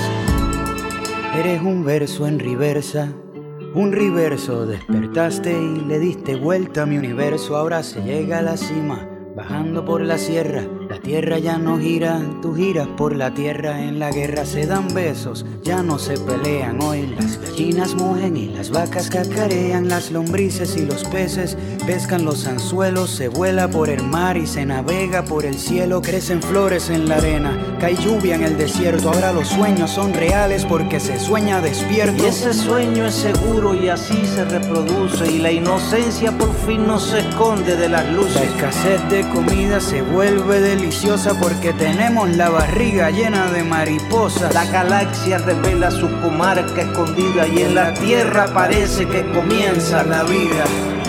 Eres un verso en reversa. Un reverso, despertaste y le diste vuelta a mi universo. Ahora se llega a la cima, bajando por la sierra. La tierra ya no gira, tú giras por la tierra. En la guerra se dan besos, ya no se pelean. Hoy las gallinas mugen y las vacas cacarean. Las lombrices y los peces pescan los anzuelos. Se vuela por el mar y se navega por el cielo. Crecen flores en la arena, cae lluvia en el desierto. Ahora los sueños son reales porque se sueña despierto. Y ese sueño es seguro y así se reproduce. Y la inocencia por fin no se esconde de las luces. La escasez de comida se vuelve deliciosa porque tenemos la barriga llena de mariposas. La galaxia revela su comarca escondida y en la tierra parece que comienza la vida.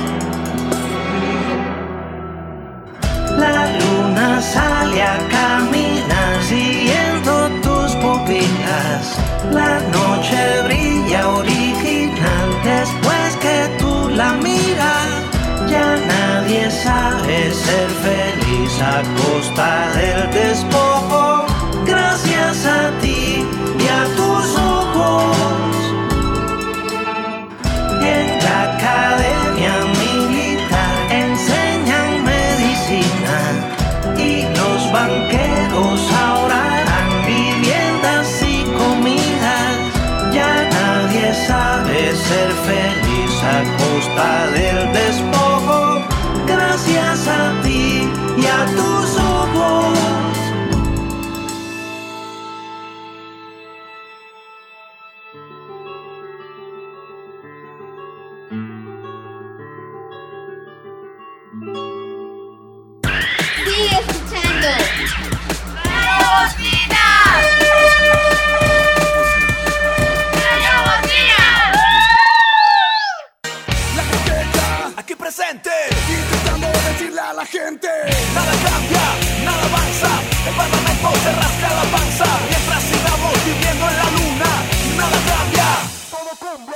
La luna sale a caminar siguiendo tus pupilas. La noche brilla original después que tú la miras. Ya nadie sabe ser feliz a costa del despojo, gracias a ti y a tus ojos. En la academia militar enseñan medicina y los banqueros ahora dan viviendas y comidas. Ya nadie sabe ser feliz a costa del despojo, gracias a ti y a tus ojos. Sigue escuchando. ¡Radio Bocina! ¡Radio Bocina! La gente aquí presente, intentando decirle a la gente: nada cambia, nada avanza, el parlamento se rasca la panza, mientras sigamos viviendo en la luna, nada cambia, todo cambia.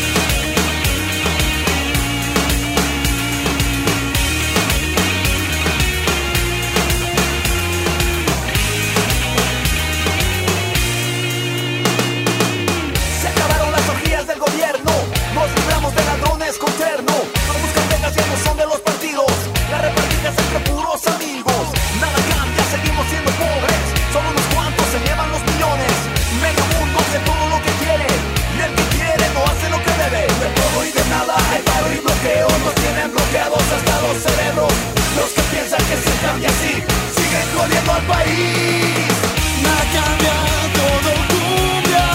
Del gobierno, nos libramos de ladrones con terno, no buscan becas, ya no son de los partidos, la repartida es entre puros amigos, nada cambia, seguimos siendo pobres, solo unos cuantos se llevan los millones, medio mundo hace todo lo que quiere, y el que quiere no hace lo que debe, de todo y de nada, hay paro y bloqueo, nos tienen bloqueados hasta los cerebros, los que piensan que se cambia así, siguen jodiendo al país, nada cambia, todo cumbia.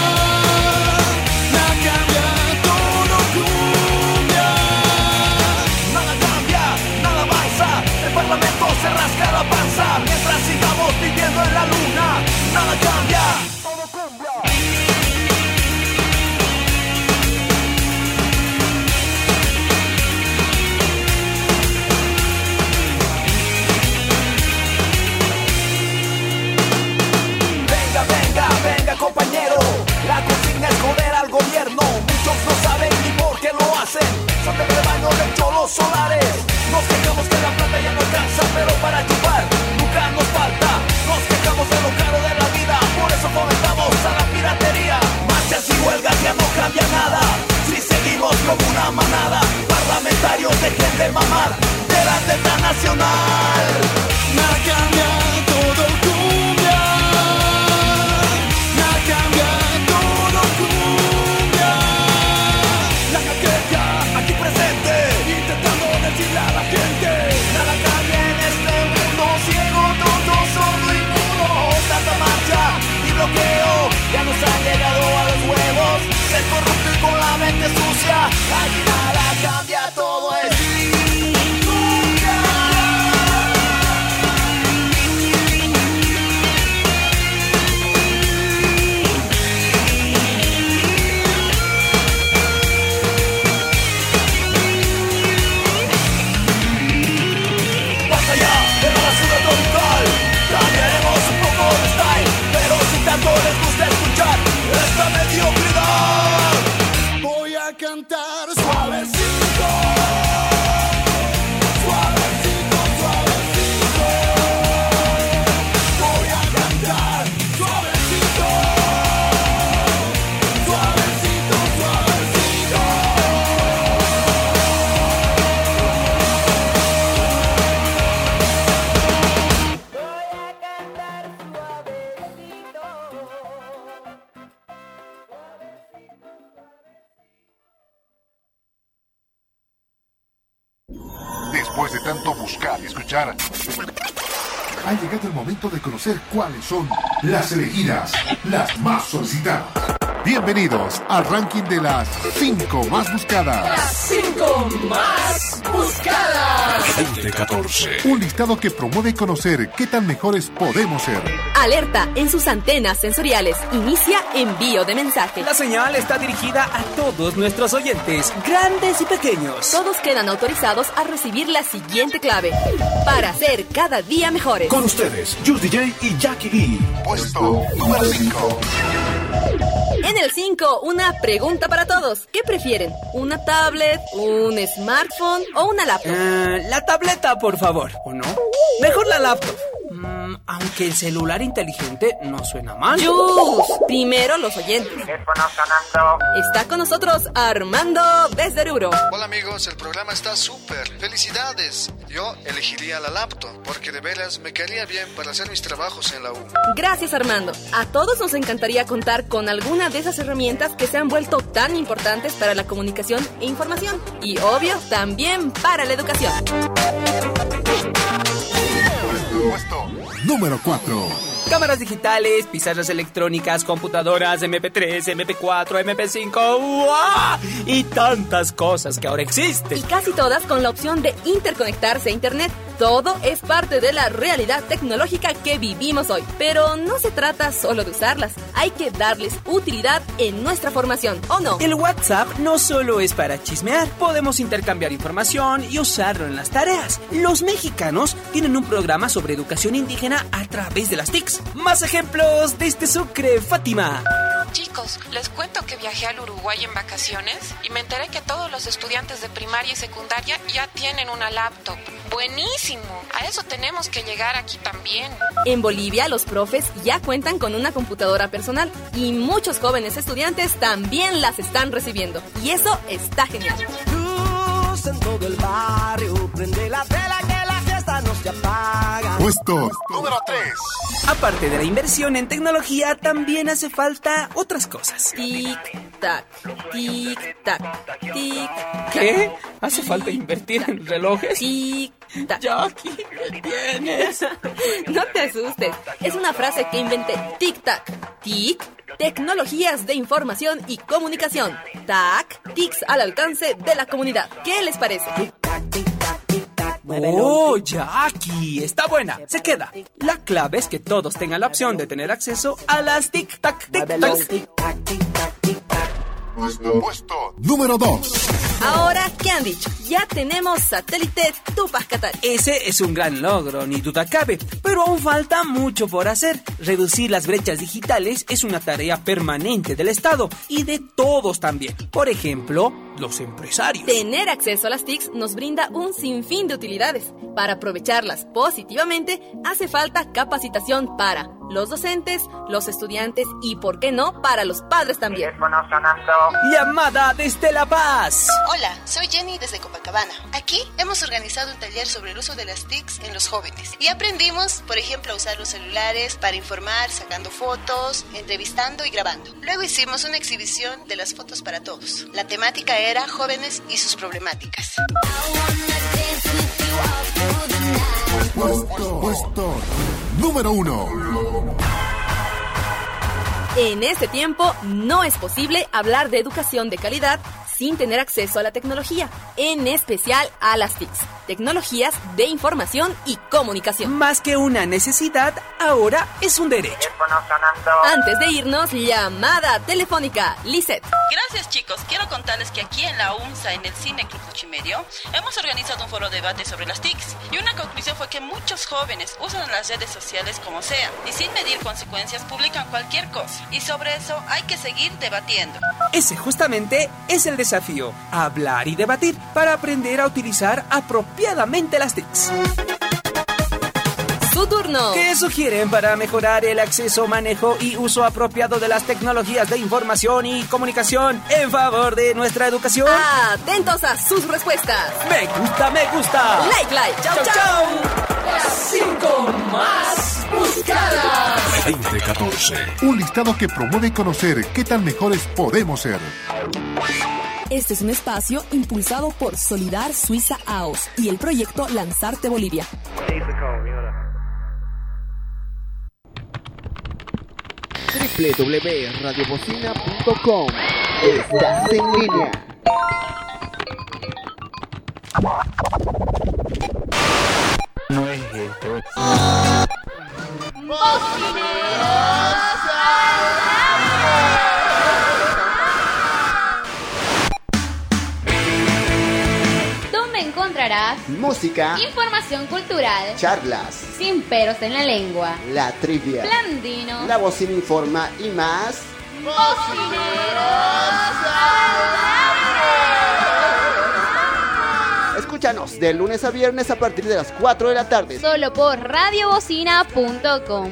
El parlamento se rasca la panza, mientras sigamos viviendo en la luna, nada cambia, todo cambia. Venga, venga, venga compañero, la consigna es joder al gobierno, muchos no saben ni por qué lo hacen, son del rebaño de cholos solares. Nos quejamos que la plata ya no alcanza, pero para chupar nunca nos falta. Nos quejamos de lo caro de la vida, por eso fomentamos a la piratería. Marchas y huelgas ya no cambia nada, si seguimos como una manada. Parlamentarios dejen de mamar de la teta nacional. Nada cambia, todo cumbia. Nada cambia, todo cumbia. La jaqueca aquí presente, intentando decirle a la gente: nada cambia en este mundo ciego, tonto, sordo y mudo. Tanta marcha y bloqueo ya nos han llegado a los huevos. Se corrompe con la mente sucia, aquí nada cambia, todo es cumbia. Cambiaremos un poco de style, pero si tanto les gusta escuchar esta mediocridad, voy a cantar suavecito, suavecito, suavecito. Voy a cantar suavecito, suavecito, suavecito. Después de tanto buscar y escuchar, ha llegado el momento de conocer cuáles son las elegidas, las más solicitadas. Bienvenidos al ranking de las cinco más buscadas. Las cinco más buscadas. veinte catorce. Un listado que promueve conocer qué tan mejores podemos ser. Alerta en sus antenas sensoriales. Inicia envío de mensaje. La señal está dirigida a todos nuestros oyentes, grandes y pequeños. Todos quedan autorizados a recibir la siguiente clave para ser cada día mejores. Con ustedes, Juice D J y Jackie Lee. Puesto número cinco. En el cinco, una pregunta para todos. ¿Qué prefieren? ¿Una tablet, un smartphone o una laptop? Uh, la tableta, por favor, ¿o no? Mejor la laptop. Mm, aunque el celular inteligente no suena mal. ¡Yus! Primero los oyentes. Está con nosotros Armando desde Oruro. Hola amigos, el programa está súper. ¡Felicidades! Yo elegiría la laptop porque de veras me caería bien para hacer mis trabajos en la U. Gracias, Armando. A todos nos encantaría contar con alguna de esas herramientas que se han vuelto tan importantes para la comunicación e información. Y obvio, también para la educación. Puesto número cuatro. Cámaras digitales, pizarras electrónicas, computadoras, eme pe tres, eme pe cuatro, eme pe cinco, ¡uah! Y tantas cosas que ahora existen. Y casi todas con la opción de interconectarse a internet. Todo es parte de la realidad tecnológica que vivimos hoy. Pero no se trata solo de usarlas, hay que darles utilidad en nuestra formación, ¿o no? El WhatsApp no solo es para chismear, podemos intercambiar información y usarlo en las tareas. Los mexicanos tienen un programa sobre educación indígena a través de las T I Cs. Más ejemplos desde Sucre, Fátima. Chicos, les cuento que viajé al Uruguay en vacaciones y me enteré que todos los estudiantes de primaria y secundaria ya tienen una laptop. ¡Buenísimo! A eso tenemos que llegar aquí también. En Bolivia, los profes ya cuentan con una computadora personal y muchos jóvenes estudiantes también las están recibiendo. Y eso está genial. Luz en todo el barrio, prende la tela que la fiesta no se apaga. Puesto número tres. Aparte de la inversión en tecnología, también hace falta otras cosas. Tic-tac, tic-tac, tic-tac. ¿Qué? ¿Hace falta invertir en relojes? Tic-tac. Jackie, ¿me tienes? No te asustes. Es una frase que inventé. Tic-tac. Tic, tecnologías de información y comunicación. Tac, tics al alcance de la comunidad. ¿Qué les parece? ¡Oh, Jackie! Está buena, se queda. La clave es que todos tengan la opción de tener acceso a las tic-tac, tic-tacs. Puesto, puesto número dos. Ahora, ¿qué han dicho? Ya tenemos satélite Tupac Katari. Ese es un gran logro, ni duda cabe, pero aún falta mucho por hacer. Reducir las brechas digitales es una tarea permanente del Estado y de todos también. Por ejemplo, los empresarios. Tener acceso a las T I Cs nos brinda un sinfín de utilidades. Para aprovecharlas positivamente, hace falta capacitación para los docentes, los estudiantes y, ¿por qué no?, para los padres también. Llamada desde La Paz. Hola, soy Jenny desde Copacabana. Aquí hemos organizado un taller sobre el uso de las T I Cs en los jóvenes. Y aprendimos, por ejemplo, a usar los celulares para informar, sacando fotos, entrevistando y grabando. Luego hicimos una exhibición de las fotos para todos. La temática era jóvenes y sus problemáticas. Puesto, puesto número uno. En este tiempo no es posible hablar de educación de calidad sin tener acceso a la tecnología, en especial a las T I Cs, tecnologías de información y comunicación. Más que una necesidad, ahora es un derecho. Antes de irnos, llamada telefónica. Lisette. Gracias, chicos. Quiero contarles que aquí en la UNSA, en el Cine Club Cuchimedio, hemos organizado un foro de debate sobre las T I Cs. Y una conclusión fue que muchos jóvenes usan las redes sociales como sea y sin medir consecuencias publican cualquier cosa. Y sobre eso hay que seguir debatiendo. Ese justamente es el desafío, hablar y debatir para aprender a utilizar apropiadamente las T I Cs. Su turno. ¿Qué sugieren para mejorar el acceso, manejo y uso apropiado de las tecnologías de información y comunicación en favor de nuestra educación? Atentos a sus respuestas. Me gusta, me gusta. Like, like. Chau, chau. chau. Las cinco más buscadas. veinte catorce. Un listado que promueve conocer qué tan mejores podemos ser. Este es un espacio impulsado por Solidar Suiza A O S y el proyecto Lanzarte Bolivia. doble u doble u doble u punto radio bocina punto com. Estás en línea. No es esto. Donde encontrarás música, información cultural, charlas, sin peros en la lengua, la trivia, Blandino, La Bocina Informa y más. Escúchanos de lunes a viernes a partir de las cuatro de la tarde. Solo por radio bocina punto com.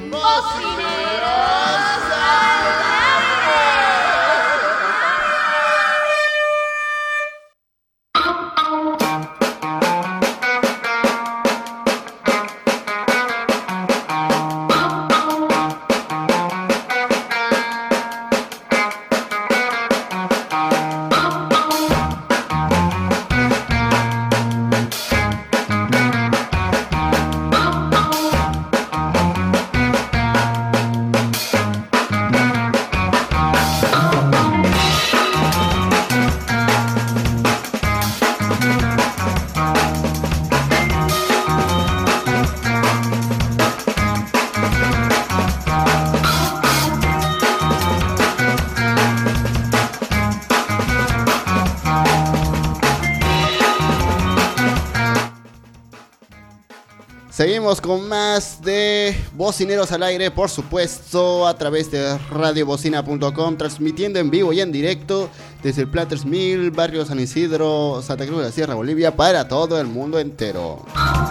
Seguimos con más de Bocineros al Aire, por supuesto, a través de radio bocina punto com, transmitiendo en vivo y en directo desde el Plan tres mil, barrio San Isidro, Santa Cruz de la Sierra, Bolivia, para todo el mundo entero.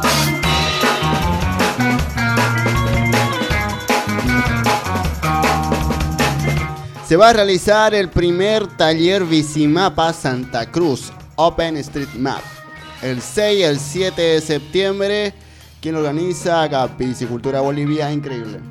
Se va a realizar el primer taller Bicimapa Santa Cruz, OpenStreetMap, el seis y el siete de septiembre. Quien lo organiza, acá, Bicicultura Bolivia, increíble.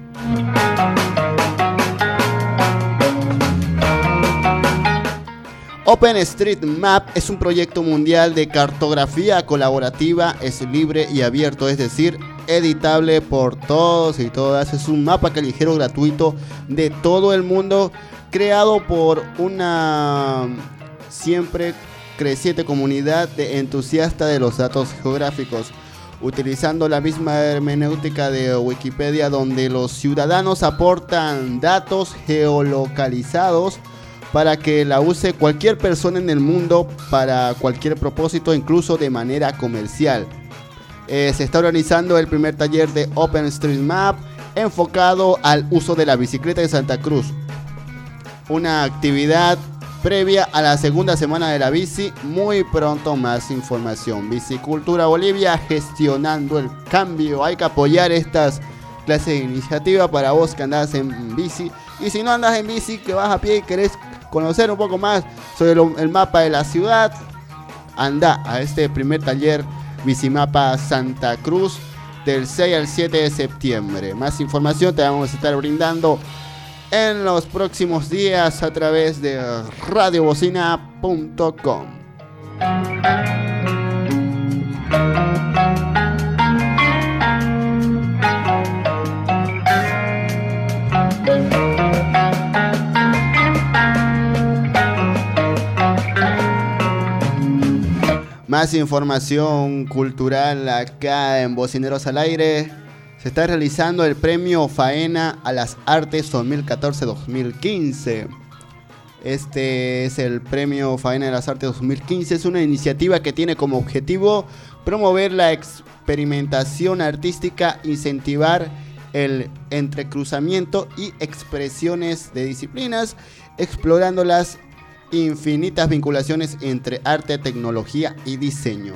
OpenStreetMap es un proyecto mundial de cartografía colaborativa, es libre y abierto, es decir, editable por todos y todas. Es un mapa callejero gratuito de todo el mundo, creado por una siempre creciente comunidad de entusiastas de los datos geográficos, utilizando la misma hermenéutica de Wikipedia, donde los ciudadanos aportan datos geolocalizados para que la use cualquier persona en el mundo para cualquier propósito, incluso de manera comercial. Eh, se está organizando el primer taller de OpenStreetMap enfocado al uso de la bicicleta de Santa Cruz, una actividad previa a la segunda semana de la bici. Muy pronto más información. Bicicultura Bolivia, gestionando el cambio. Hay que apoyar estas clases de iniciativa para vos que andás en bici. Y si no andas en bici, que vas a pie y querés conocer un poco más sobre lo, el mapa de la ciudad, anda a este primer taller Bicimapa Santa Cruz del seis al siete de septiembre. Más información te vamos a estar brindando en los próximos días a través de radio bocina punto com. Más información cultural acá en Bocineros al Aire. Se está realizando el premio Faena a las Artes dos mil catorce dos mil quince. Este es el premio Faena de las Artes dos mil quince. Es una iniciativa que tiene como objetivo promover la experimentación artística, incentivar el entrecruzamiento y expresiones de disciplinas, explorando las infinitas vinculaciones entre arte, tecnología y diseño.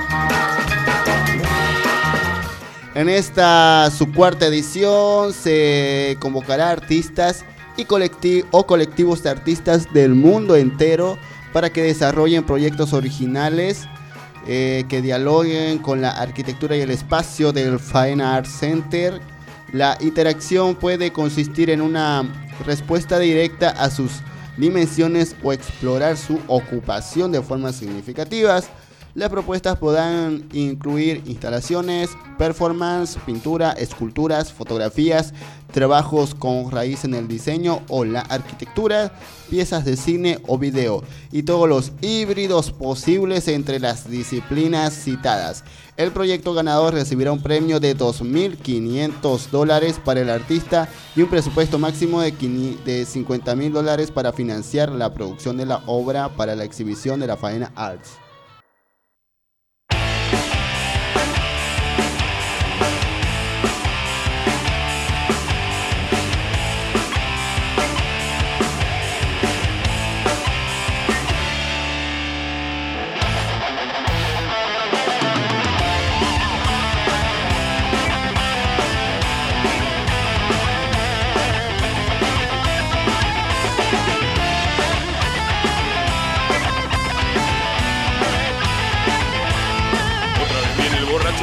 En esta su cuarta edición se convocará artistas y colectivo, o colectivos de artistas del mundo entero para que desarrollen proyectos originales eh, que dialoguen con la arquitectura y el espacio del Faena Art Center. La interacción puede consistir en una respuesta directa a sus dimensiones o explorar su ocupación de formas significativas. Las propuestas podrán incluir instalaciones, performance, pintura, esculturas, fotografías, trabajos con raíz en el diseño o la arquitectura, piezas de cine o video, y todos los híbridos posibles entre las disciplinas citadas. El proyecto ganador recibirá un premio de dos mil quinientos dólares para el artista y un presupuesto máximo de cincuenta mil dólares para financiar la producción de la obra para la exhibición de la Faena Arts.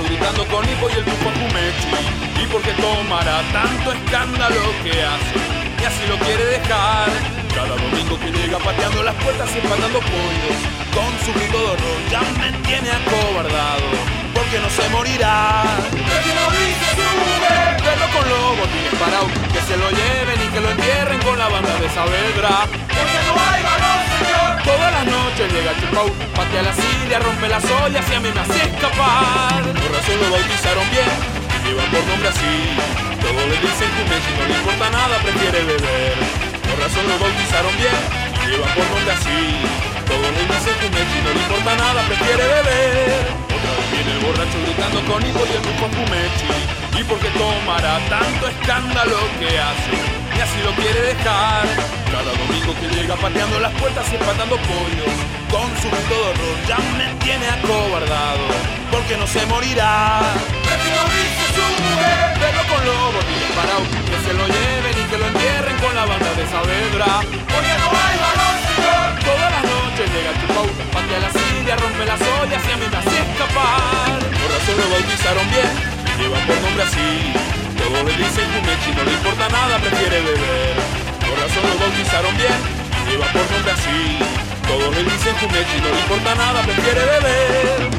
gritando con hipo y el Tupac Mechi. Y porque tomará tanto escándalo que hace, y así lo quiere dejar. Cada domingo que llega pateando las puertas y empatando pollos, con su grito de horror ya me tiene acobardado, porque no se morirá. Verlo con los botines parados, que se lo lleven y que lo entierren con la banda de Saavedra. Porque no hay valor, señor. Todas las noches llega Chupau, patea la silla, rompe las ollas y a mí me hace escapar. Por razón lo bautizaron bien, llevan por nombre así. Todos le dicen Cumechi, no le importa nada, prefiere beber. Por razón lo bautizaron bien, llevan por nombre así. Todos le dicen Cumechi, no le importa nada, prefiere beber. Otra vez viene el borracho gritando con hipo y el grupo Cumechi. Y porque tomará tanto escándalo que hace, y así lo quiere dejar. Cada domingo que llega pateando las puertas y empatando pollos, con su grito de horror ya me tiene acobardado, porque no se morirá. Verlo con los botines parados, que se lo lleven y que lo entierren con la banda de Saavedra. Porque no hay valor, señor. Todas las noches llega Chupau, patea la silla, rompe las ollas y a mí me hace escapar. Por razón lo bautizaron bien, llevan por nombre así. Todos le dicen Cumechi, no le importa nada, prefiere beber. Por razón lo bautizaron bien, llevan por nombre así. Todos le dicen Cumechi, no le importa nada, prefiere beber.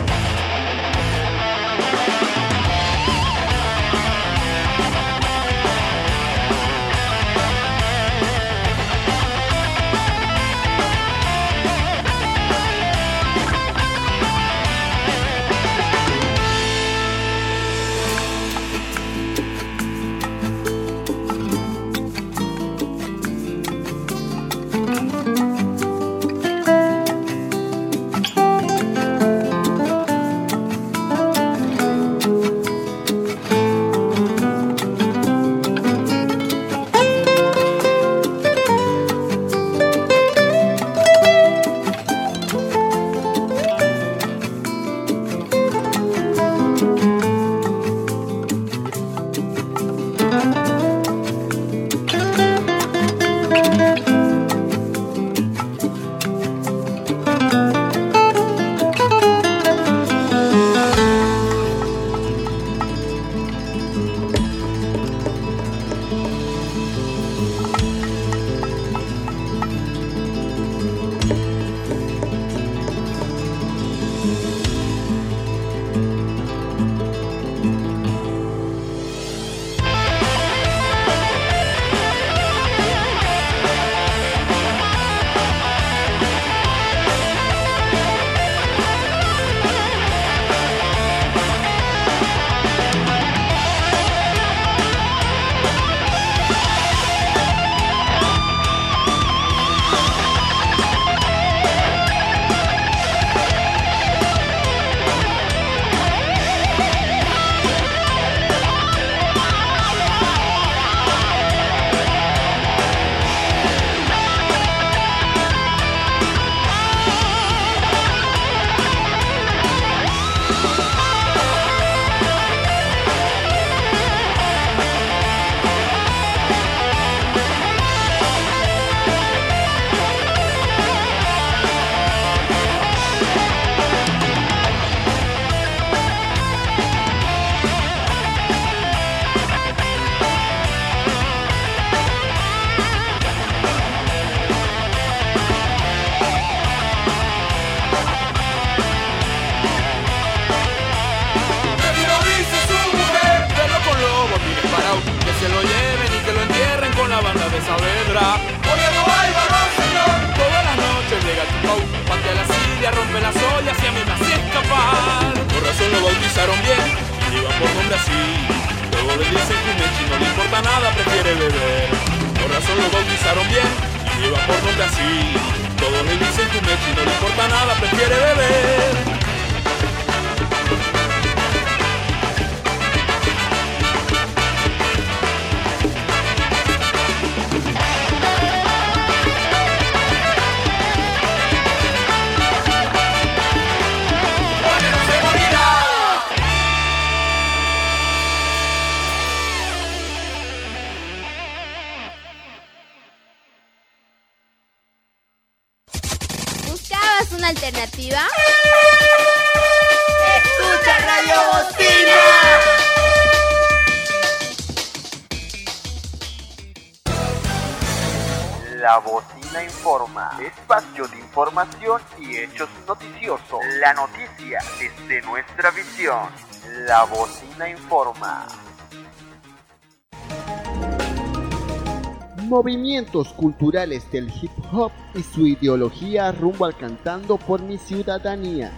Saavedra. Porque no hay valor, señor. Todas las noches llega Chupau, patea la silla, rompe las ollas y a mí me hace escapar. Por razón lo bautizaron bien, llevan por nombre así. Todos le dicen Cumechi, no le importa nada, prefiere beber. Por razón lo bautizaron bien, llevan por nombre así. Todos le dicen Cumechi, no le importa nada, prefiere beber. ¿Buscabas una alternativa? La Bocina Informa, espacio de información y hechos noticiosos. La noticia desde nuestra visión. La Bocina Informa. Movimientos culturales del hip hop y su ideología rumbo al Cantando por mi Ciudadanía.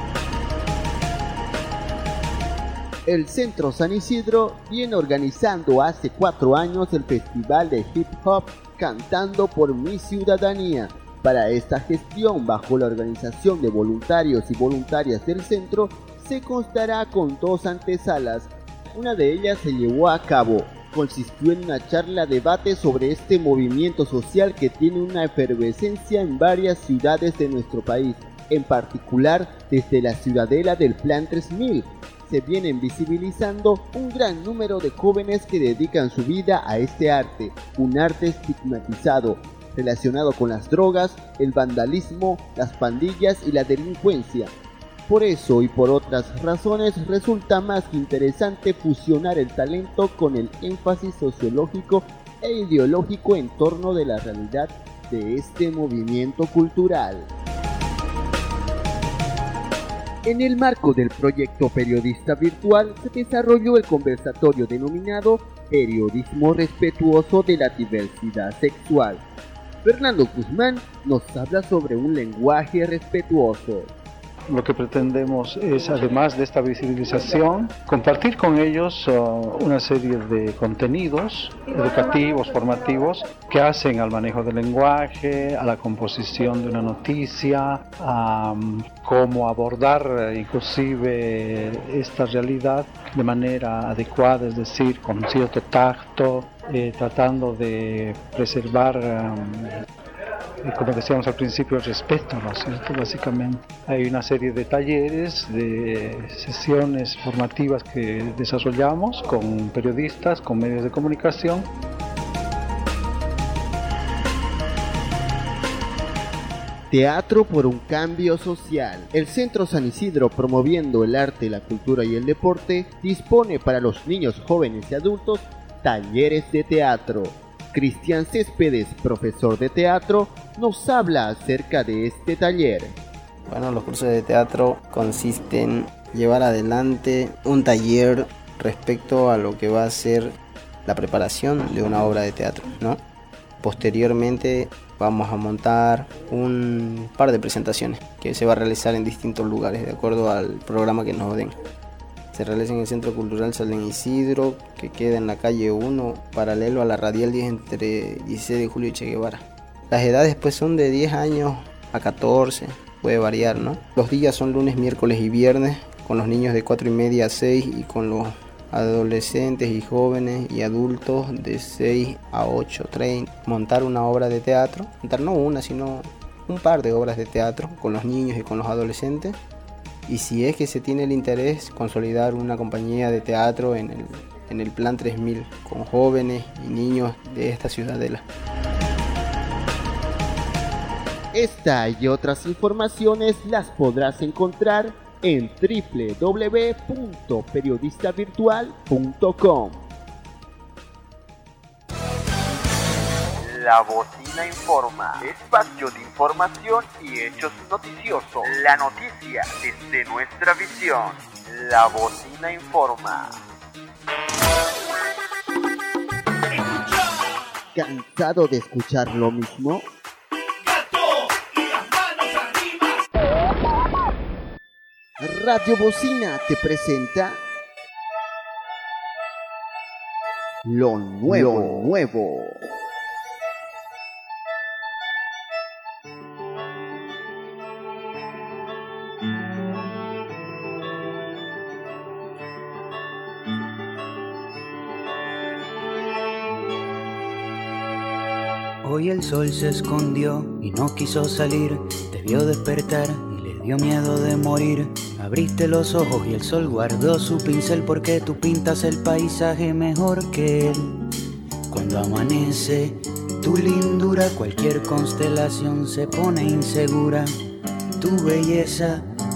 El Centro San Isidro viene organizando hace cuatro años el Festival de Hip Hop Cantando por mi Ciudadanía. Para esta gestión, bajo la organización de voluntarios y voluntarias del centro, se constará con dos antesalas. Una de ellas se llevó a cabo. Consistió en una charla debate sobre este movimiento social que tiene una efervescencia en varias ciudades de nuestro país, en particular desde la ciudadela del Plan tres mil. Se vienen visibilizando un gran número de jóvenes que dedican su vida a este arte, un arte estigmatizado, relacionado con las drogas, el vandalismo, las pandillas y la delincuencia. Por eso y por otras razones resulta más que interesante fusionar el talento con el énfasis sociológico e ideológico en torno de la realidad de este movimiento cultural. En el marco del proyecto Periodista Virtual se desarrolló el conversatorio denominado Periodismo Respetuoso de la Diversidad Sexual. Fernando Guzmán nos habla sobre un lenguaje respetuoso. Lo que pretendemos es, además de esta visibilización, compartir con ellos uh, una serie de contenidos educativos, formativos, que hacen al manejo del lenguaje, a la composición de una noticia, a um, cómo abordar inclusive esta realidad de manera adecuada, es decir, con cierto tacto, eh, tratando de preservar um, como decíamos al principio, el respeto, ¿no es cierto? Básicamente hay una serie de talleres, de sesiones formativas que desarrollamos con periodistas, con medios de comunicación. Teatro por un cambio social. El Centro San Isidro, promoviendo el arte, la cultura y el deporte, dispone para los niños, jóvenes y adultos talleres de teatro. Cristian Céspedes, profesor de teatro, nos habla acerca de este taller. Bueno, los cursos de teatro consisten en llevar adelante un taller respecto a lo que va a ser la preparación de una obra de teatro, ¿no? Posteriormente vamos a montar un par de presentaciones que se va a realizar en distintos lugares de acuerdo al programa que nos den. Se realiza en el Centro Cultural San Isidro, que queda en la calle uno, paralelo a la Radial diez entre dieciséis de julio y Che Guevara. Las edades pues son de diez años a catorce, puede variar, ¿no? Los días son lunes, miércoles y viernes, con los niños de cuatro y media a seis y con los adolescentes y jóvenes y adultos de seis a ocho treinta. Montar una obra de teatro, montar no una, sino un par de obras de teatro con los niños y con los adolescentes. Y si es que se tiene el interés, consolidar una compañía de teatro en el, en el Plan tres mil con jóvenes y niños de esta ciudadela. Esta y otras informaciones las podrás encontrar en doble u doble u doble u punto periodista virtual punto com. La Bocina Informa, espacio de información y hechos noticiosos. La noticia desde nuestra visión. La Bocina Informa. ¿Cansado de escuchar lo mismo? Radio Bocina te presenta lo nuevo, lo nuevo. Hoy el sol se escondió y no quiso salir, te vio despertar y le dio miedo de morir. Abriste los ojos y el sol guardó su pincel porque tú pintas el paisaje mejor que él. Cuando amanece tu lindura, cualquier constelación se pone insegura. Tu belleza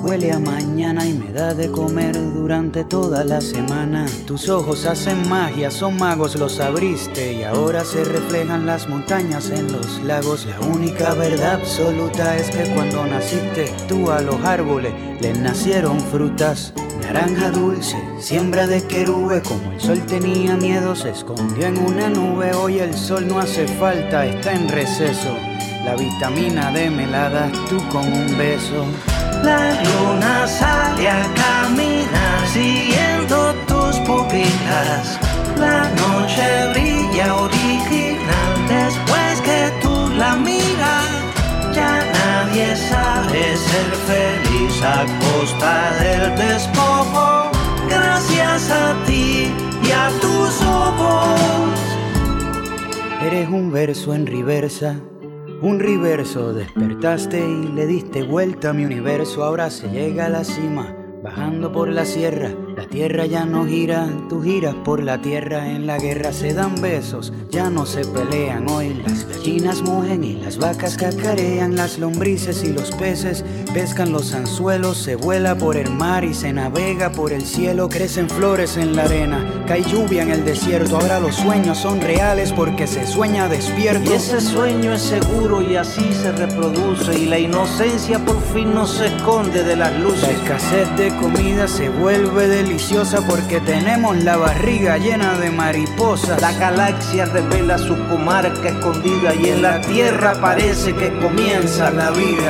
huele a mañana y me da de comer durante toda la semana. Tus ojos hacen magia, son magos, los abriste y ahora se reflejan las montañas en los lagos. La única verdad absoluta es que cuando naciste tú a los árboles les nacieron frutas. Naranja dulce, siembra de querube, como el sol tenía miedo se escondió en una nube. Hoy el sol no hace falta, está en receso. La vitamina D me la das tú con un beso. La luna sale a caminar siguiendo tus pupilas. La noche brilla original después que tú la miras. Ya nadie sabe ser feliz a costa del despojo. Gracias a ti y a tus ojos. Eres un verso en reversa. Un reverso, despertaste y le diste vuelta a mi universo. Ahora se llega a la cima, bajando por la sierra. La tierra ya no gira, tú giras por la tierra. En la guerra se dan besos, ya no se pelean. Hoy las gallinas mugen y las vacas cacarean. Las lombrices y los peces pescan los anzuelos. Se vuela por el mar y se navega por el cielo. Crecen flores en la arena, cae lluvia en el desierto. Ahora los sueños son reales porque se sueña despierto. Y ese sueño es seguro y así se reproduce. Y la inocencia por fin no se esconde de las luces. La escasez de comida se vuelve deliciosa porque tenemos la barriga llena de mariposas. La galaxia revela su comarca escondida y en la tierra parece que comienza la vida.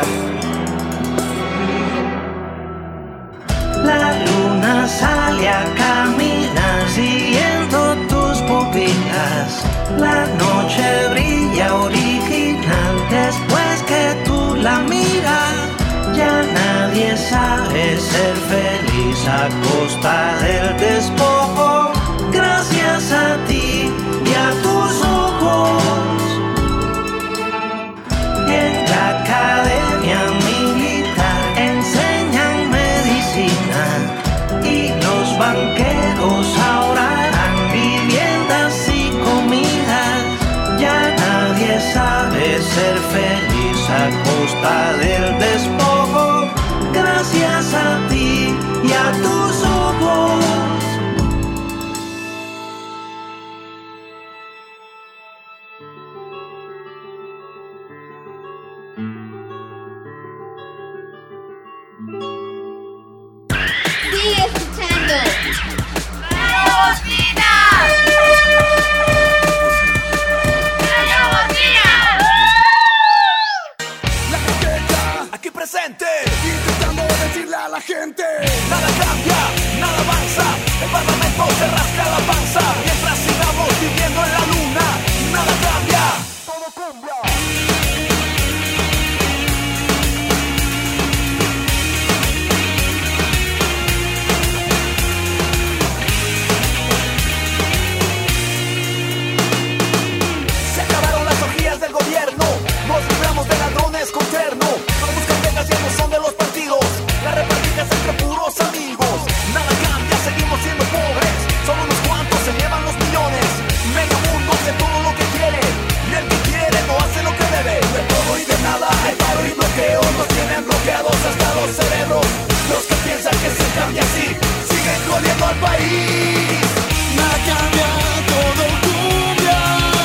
La luna sale a caminar siguiendo tus pupilas. La noche brilla original después que tú la miras. Ya nadie sabe ser feliz a costa del despojo. Gracias a ti y a tus ojos. En la academia militar enseñan medicina y los banqueros ahora harán viviendas y comidas. Ya nadie sabe ser feliz a costa del despojo. Gracias a ti y a tus ojos. Sigue escuchando Radio Bocina. Radio Bocina. La gente aquí presente, intentando decirle a la gente: nada cambia, nada avanza, el parlamento se rasca la panza. Mientras sigamos viviendo en la luna, nada cambia, todo cambia. Se acabaron las orgías del gobierno, nos libramos de ladrones con terno. No buscan vegas, ya no son de los partidos, las repartidas entre puros amigos. Nada cambia, seguimos siendo pobres, solo unos cuantos se llevan los millones. Medio mundo hace todo lo que quiere, y el que quiere no hace lo que debe. De todo y de nada hay paro y bloqueo, nos tienen bloqueados hasta los cerebros. Los que piensan que se cambia así, siguen jodiendo al país. Nada cambia, todo cumbia.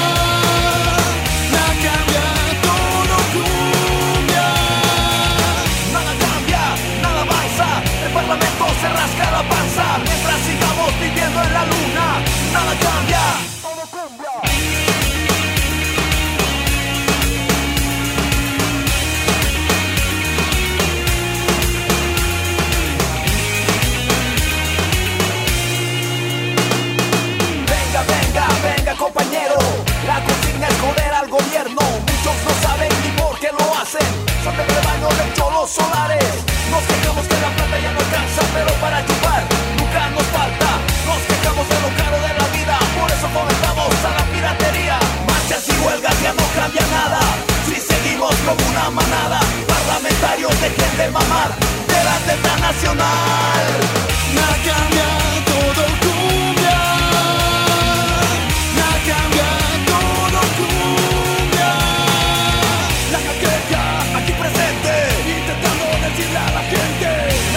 Nada cambia, todo cumbia. Nada cambia, nada avanza, el parlamento se rasca la panza. Mientras sigamos viviendo en la luna, nada cambia, todo cambia. Venga, venga, venga compañero, la consigna es joder al gobierno. Muchos no saben ni por qué lo hacen, son del rebaño de cholos solares. Nos quejamos que la plata ya no alcanza, pero para chupar nunca nos falta. Nos quejamos de lo caro de la vida, por eso fomentamos a la piratería. Marchas y huelgas ya no cambia nada, si seguimos como una manada. Parlamentarios dejen de mamar de la teta nacional. Nada cambia, todo cumbia. Nada cambia, todo cumbia. La jaqueca aquí presente, intentando decirle a la gente: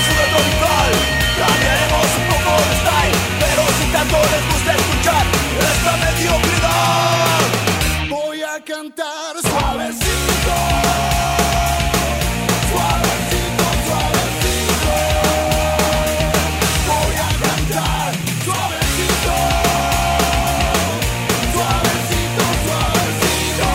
música tropical. Cambiaremos un poco de style, pero si tanto les gusta escuchar esta mediocridad, voy a cantar suavecito, suavecito, suavecito. Voy a cantar suavecito, suavecito, suavecito.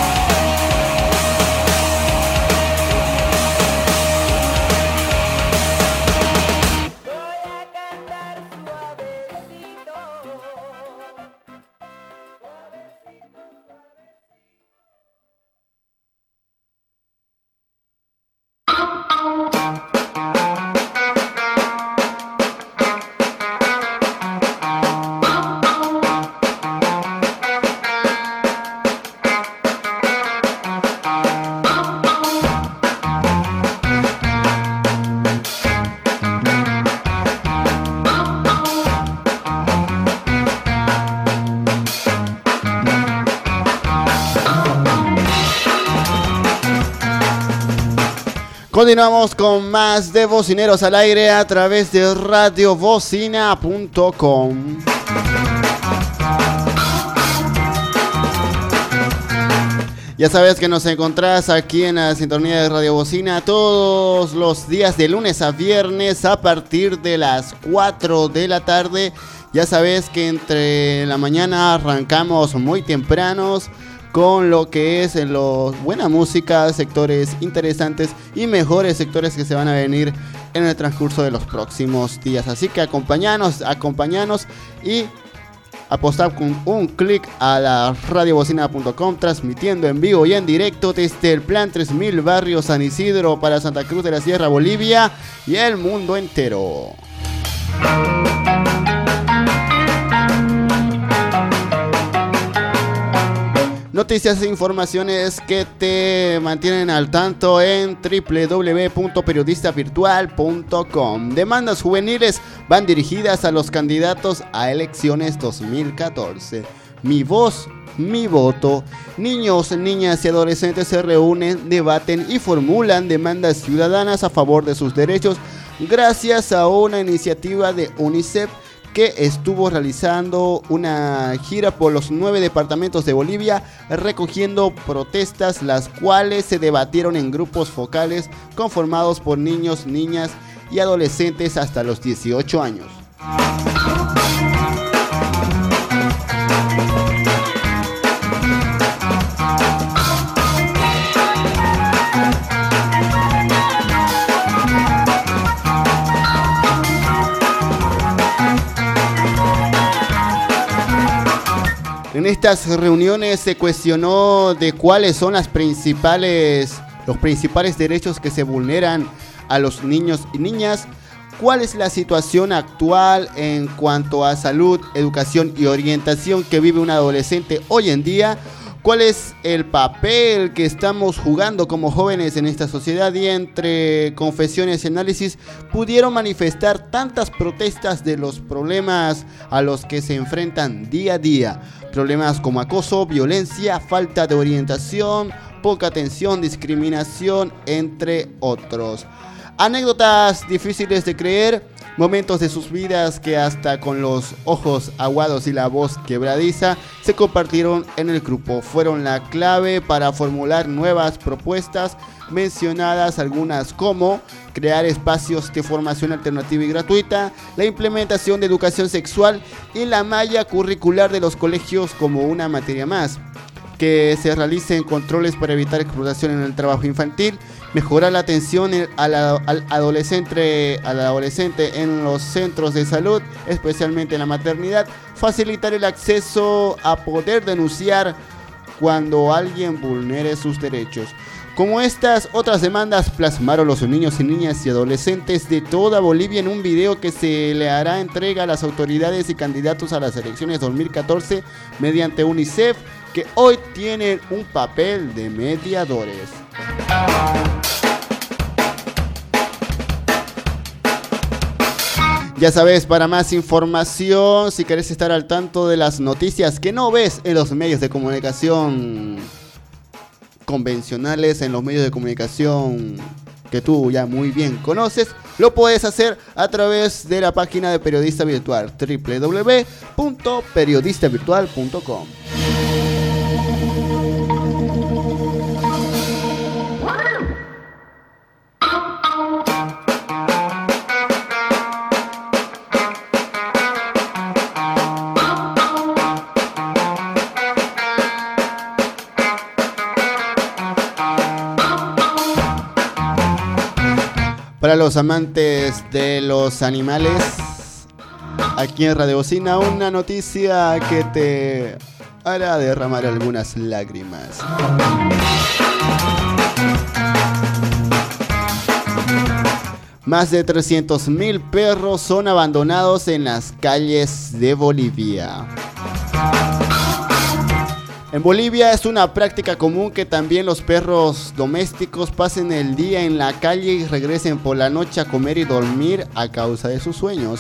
Continuamos con más de Bocineros al aire a través de radio bocina punto com. Ya sabes que nos encontrás aquí en la sintonía de Radio Bocina todos los días de lunes a viernes a partir de las cuatro de la tarde. Ya sabes que entre la mañana arrancamos muy tempranos con lo que es en lo, buena música, sectores interesantes y mejores sectores que se van a venir en el transcurso de los próximos días. Así que acompáñanos, acompáñanos y apostar con un clic a la radio bocina punto com, transmitiendo en vivo y en directo desde el Plan tres mil Barrio San Isidro para Santa Cruz de la Sierra, Bolivia y el mundo entero. Noticias e informaciones que te mantienen al tanto en doble u doble u doble u punto periodista virtual punto com. Demandas juveniles van dirigidas a los candidatos a elecciones dos mil catorce. Mi voz, mi voto. Niños, niñas y adolescentes se reúnen, debaten y formulan demandas ciudadanas a favor de sus derechos gracias a una iniciativa de UNICEF que estuvo realizando una gira por los nueve departamentos de Bolivia recogiendo protestas, las cuales se debatieron en grupos focales conformados por niños, niñas y adolescentes hasta los dieciocho años. En estas reuniones se cuestionó de cuáles son las principales, los principales derechos que se vulneran a los niños y niñas, cuál es la situación actual en cuanto a salud, educación y orientación que vive un adolescente hoy en día, cuál es el papel que estamos jugando como jóvenes en esta sociedad, y entre confesiones y análisis pudieron manifestar tantas protestas de los problemas a los que se enfrentan día a día. Problemas como acoso, violencia, falta de orientación, poca atención, discriminación, entre otros. Anécdotas difíciles de creer, momentos de sus vidas que hasta con los ojos aguados y la voz quebradiza se compartieron en el grupo. Fueron la clave para formular nuevas propuestas, mencionadas algunas como crear espacios de formación alternativa y gratuita, la implementación de educación sexual y la malla curricular de los colegios como una materia más, que se realicen controles para evitar explotación en el trabajo infantil, mejorar la atención al, al, adolescente, al adolescente en los centros de salud, especialmente en la maternidad, facilitar el acceso a poder denunciar cuando alguien vulnere sus derechos. Como estas otras demandas plasmaron los niños y niñas y adolescentes de toda Bolivia en un video que se le hará entrega a las autoridades y candidatos a las elecciones dos mil catorce mediante UNICEF, que hoy tienen un papel de mediadores. Ya sabes, para más información, si querés estar al tanto de las noticias que no ves en los medios de comunicación convencionales, en los medios de comunicación que tú ya muy bien conoces, lo puedes hacer a través de la página de Periodista Virtual, doble u doble u doble u punto periodista virtual punto com. Para los amantes de los animales, aquí en Radio Bocina, una noticia que te hará derramar algunas lágrimas. Más de trescientos mil perros son abandonados en las calles de Bolivia. En Bolivia es una práctica común que también los perros domésticos pasen el día en la calle y regresen por la noche a comer y dormir a causa de sus sueños.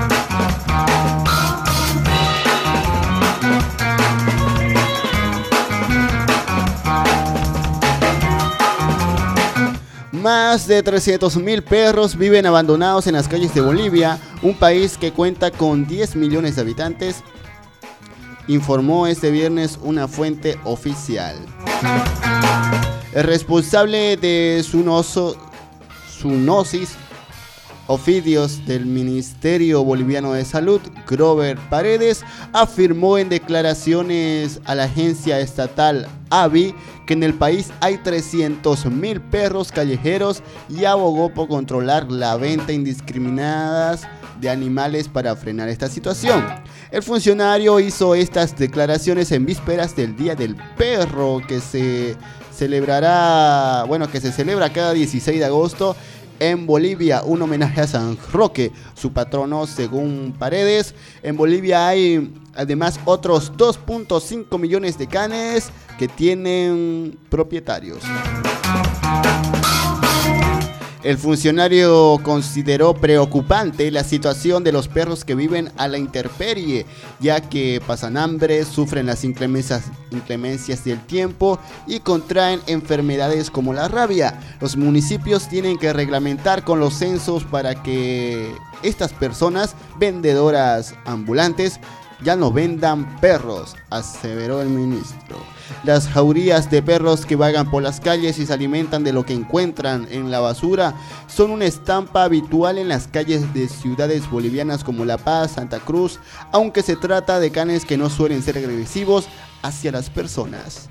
Más de trescientos mil perros viven abandonados en las calles de Bolivia, un país que cuenta con diez millones de habitantes, informó este viernes una fuente oficial. El responsable de Zoonosis Ofidios del Ministerio Boliviano de Salud, Grover Paredes, afirmó en declaraciones a la agencia estatal A B I que en el país hay trescientos mil perros callejeros y abogó por controlar la venta indiscriminada de animales para frenar esta situación. El funcionario hizo estas declaraciones en vísperas del Día del Perro, que se celebrará, bueno, que se celebra cada dieciséis de agosto en Bolivia, un homenaje a San Roque, su patrono, según Paredes. En Bolivia hay además otros dos punto cinco millones de canes que tienen propietarios. El funcionario consideró preocupante la situación de los perros que viven a la intemperie, ya que pasan hambre, sufren las inclemencias, inclemencias del tiempo y contraen enfermedades como la rabia. Los municipios tienen que reglamentar con los censos para que estas personas vendedoras ambulantes ya no vendan perros, aseveró el ministro. Las jaurías de perros que vagan por las calles y se alimentan de lo que encuentran en la basura son una estampa habitual en las calles de ciudades bolivianas como La Paz, Santa Cruz, aunque se trata de canes que no suelen ser agresivos hacia las personas.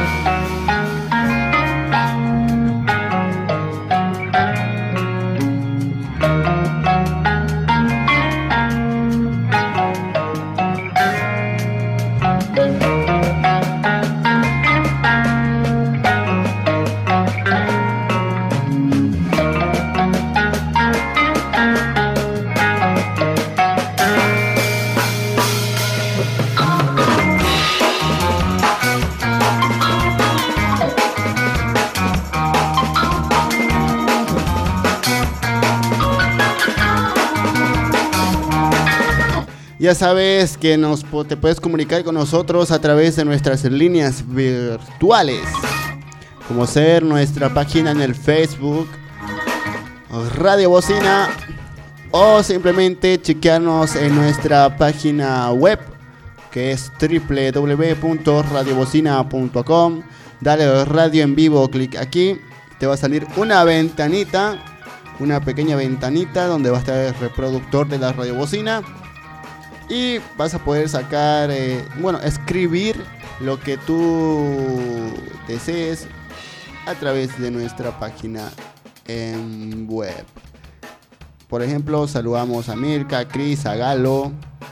Ya sabes que nos, te puedes comunicar con nosotros a través de nuestras líneas virtuales, como ser nuestra página en el Facebook, Radio Bocina, o simplemente chequearnos en nuestra página web, que es doble u doble u doble u punto radio bocina punto com. Dale radio en vivo, clic aquí, te va a salir una ventanita, una pequeña ventanita donde va a estar el reproductor de la Radio Bocina. Y vas a poder sacar, eh, bueno, escribir lo que tú desees a través de nuestra página en web. Por ejemplo, saludamos a Mirka, a Cris, a Galo,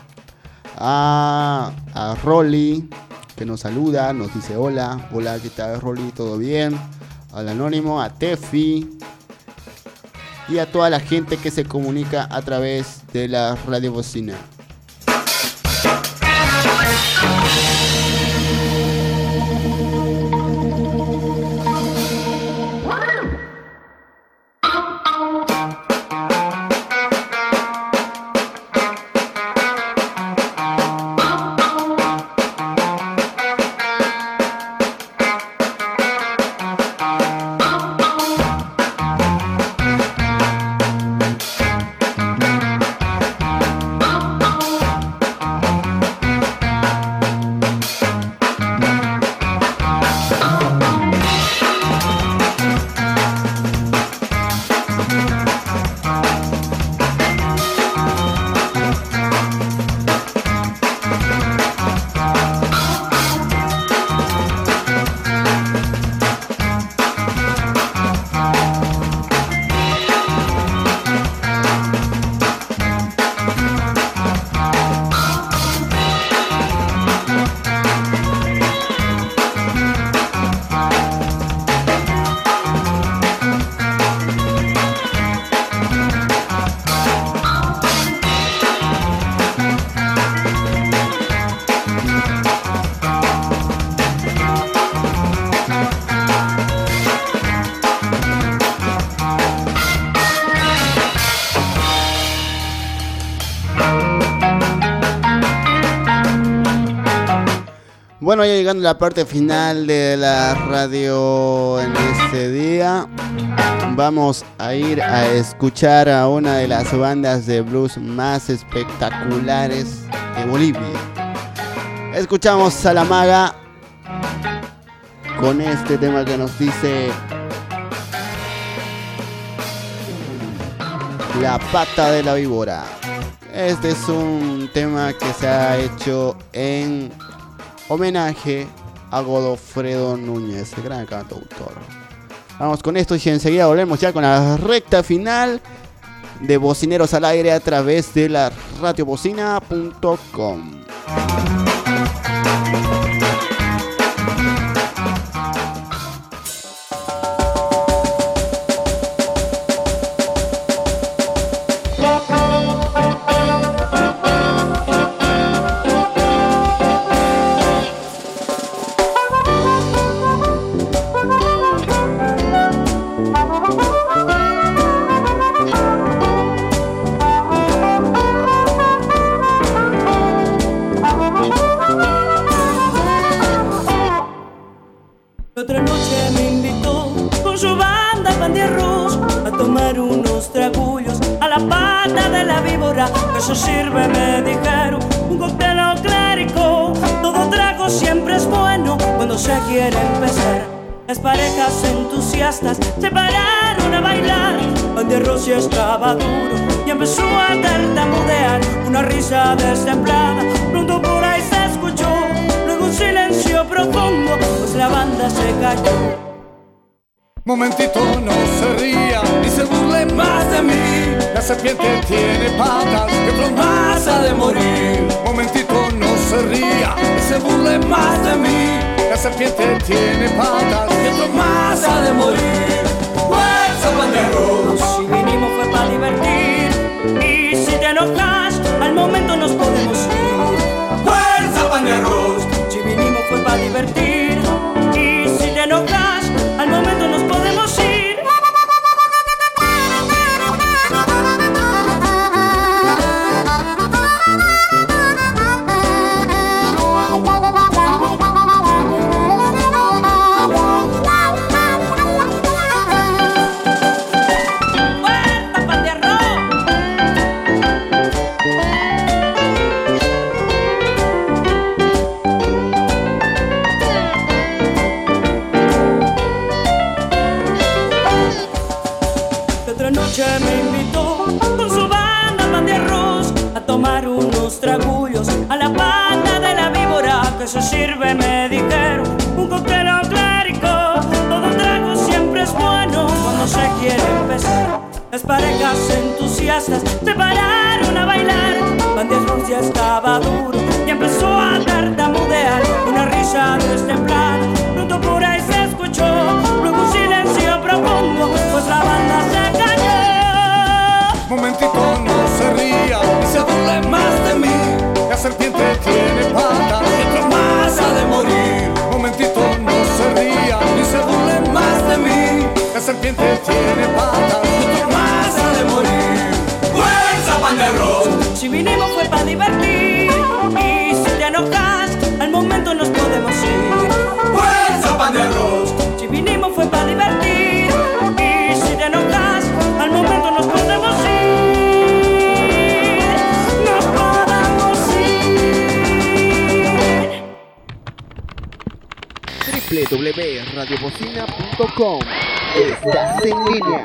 a, a Rolly, que nos saluda, nos dice hola. Hola, ¿qué tal, Rolly? ¿Todo bien? Al Anónimo, a Tefi y a toda la gente que se comunica a través de la Radio Bocina. Bueno, ya llegando a la parte final de la radio en este día, vamos a ir a escuchar a una de las bandas de blues más espectaculares de Bolivia. Escuchamos a La Maga con este tema que nos dice La Pata de la Víbora. Este es un tema que se ha hecho en homenaje a Godofredo Núñez, el gran cantautor. Vamos con esto y enseguida volvemos ya con la recta final de Bocineros al Aire a través de la radio bocina punto com. Otra noche me invitó con su banda pan de arroz a tomar unos tragullos a la pata de la víbora. Eso sirve, me dijeron, un cóctel clérico. Todo trago siempre es bueno cuando se quiere empezar. Las parejas entusiastas se pararon a bailar. Pan de arroz ya estaba duro y empezó a tartamudear. Una risa destemplada pronto por ahí se escuchó. Luego un silencio profundo, pues la banda se cayó. Momentito, no se ría ni se burle más de mí. La serpiente tiene patas que otro más ha de morir. Momentito, no se ría ni se burle más de mí. La serpiente tiene patas que otro más ha de morir. ¡Fuerza, pan de arroz! Si vinimos fue para divertir, y si te enojas, al momento nos podemos ir. ¡Fuerza, pan de arroz! Si vinimos fue para divertir, y si te enojas, al momento nos podemos ir. Me invitó con su banda pan de arroz a tomar unos tragullos a la pata de la víbora. Que se sirve, me dijeron, un cóctel clérico. Todo trago siempre es bueno cuando se quiere empezar. Las parejas entusiastas se pararon a bailar. Pan de arroz ya estaba duro y empezó a tartamudear. Una risa destemplada pronto por ahí se escuchó. Luego un silencio profundo, pues la banda se cayó. Momentito, no se ría ni se burle más de mí. La serpiente tiene patas y otro más ha de morir. Momentito, no se ría ni se burle más de mí. La serpiente tiene patas y otro más ha de morir. ¡Fuerza, pan de arroz! Si vinimos fue para divertir, y si te enojas, al momento nos podemos ir. ¡Fuerza, pan de arroz! Si vinimos fue para divertir, y si te enojas, al momento nos podemos ir. Nos podemos ir. doble u doble u doble u punto radio bocina punto com. Estás en línea.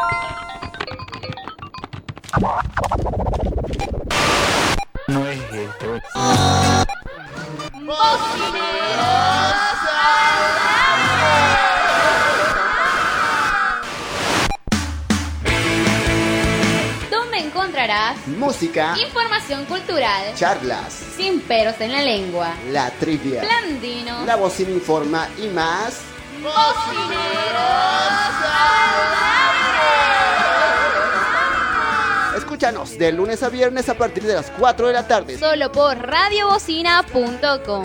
No es esto. ¿Dónde encontrarás música, información cultural, charlas, sin peros en la lengua, la trivia, Blandino, La Bocina informa y más? Escúchanos de lunes a viernes a partir de las cuatro de la tarde. Solo por radio bocina punto com.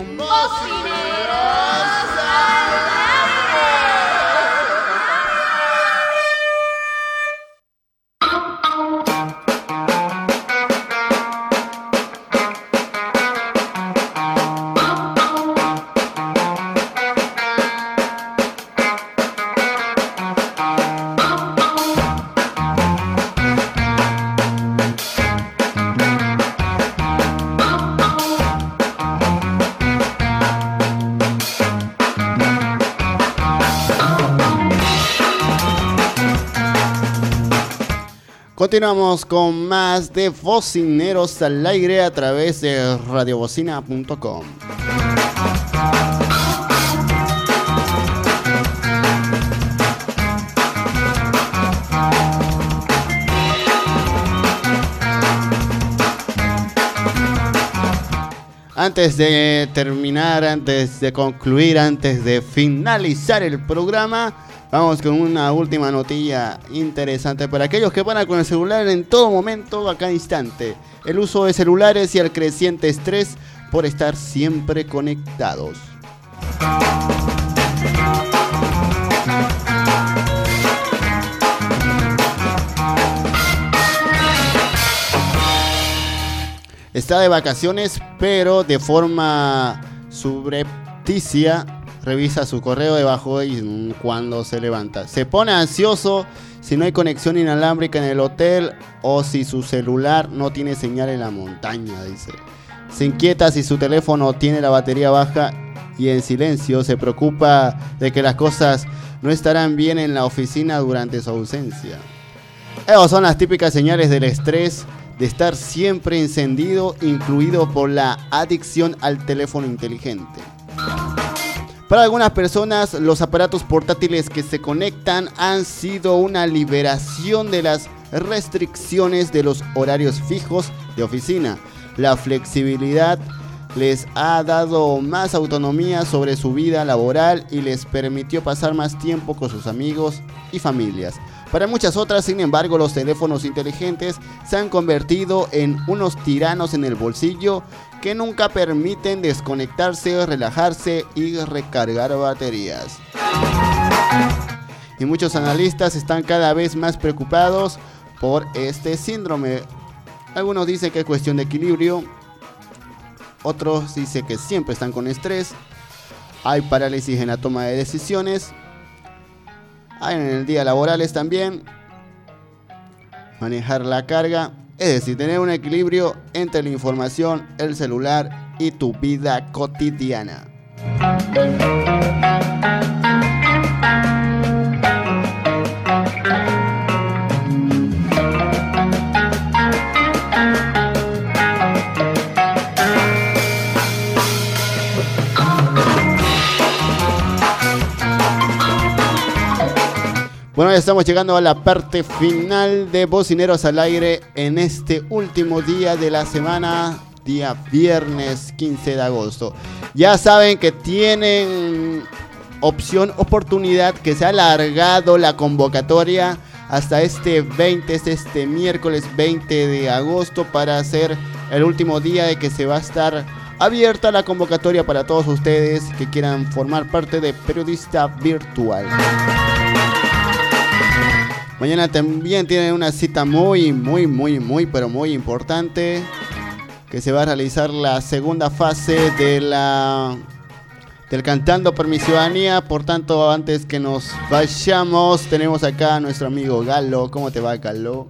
Continuamos con más de Bocineros al Aire a través de radio bocina punto com. Antes de terminar, antes de concluir, antes de finalizar el programa, vamos con una última notilla interesante para aquellos que van con el celular en todo momento, a cada instante. El uso de celulares y el creciente estrés por estar siempre conectados. Está de vacaciones, pero de forma subrepticia revisa su correo debajo y cuando se levanta. Se pone ansioso si no hay conexión inalámbrica en el hotel o si su celular no tiene señal en la montaña, dice. Se inquieta si su teléfono tiene la batería baja y en silencio se preocupa de que las cosas no estarán bien en la oficina durante su ausencia. Esas son las típicas señales del estrés, de estar siempre encendido, incluido por la adicción al teléfono inteligente. Para algunas personas, los aparatos portátiles que se conectan han sido una liberación de las restricciones de los horarios fijos de oficina. La flexibilidad les ha dado más autonomía sobre su vida laboral y les permitió pasar más tiempo con sus amigos y familias. Para muchas otras, sin embargo, los teléfonos inteligentes se han convertido en unos tiranos en el bolsillo que nunca permiten desconectarse, relajarse y recargar baterías. Y muchos analistas están cada vez más preocupados por este síndrome. Algunos dicen que es cuestión de equilibrio, otros dicen que siempre están con estrés, hay parálisis en la toma de decisiones, hay en el día laborales también, manejar la carga, es decir, tener un equilibrio entre la información, el celular y tu vida cotidiana. Bueno, ya estamos llegando a la parte final de Bocineros al Aire en este último día de la semana, día viernes quince de agosto. Ya saben que tienen opción, oportunidad, que se ha alargado la convocatoria hasta este veinte, este miércoles veinte de agosto, para ser el último día de que se va a estar abierta la convocatoria para todos ustedes que quieran formar parte de Periodista Virtual. Mañana también tienen una cita muy, muy, muy, muy, pero muy importante, que se va a realizar la segunda fase de la del Cantando por mi Ciudadanía. Por tanto, antes que nos vayamos, tenemos acá a nuestro amigo Galo. ¿Cómo te va, Galo?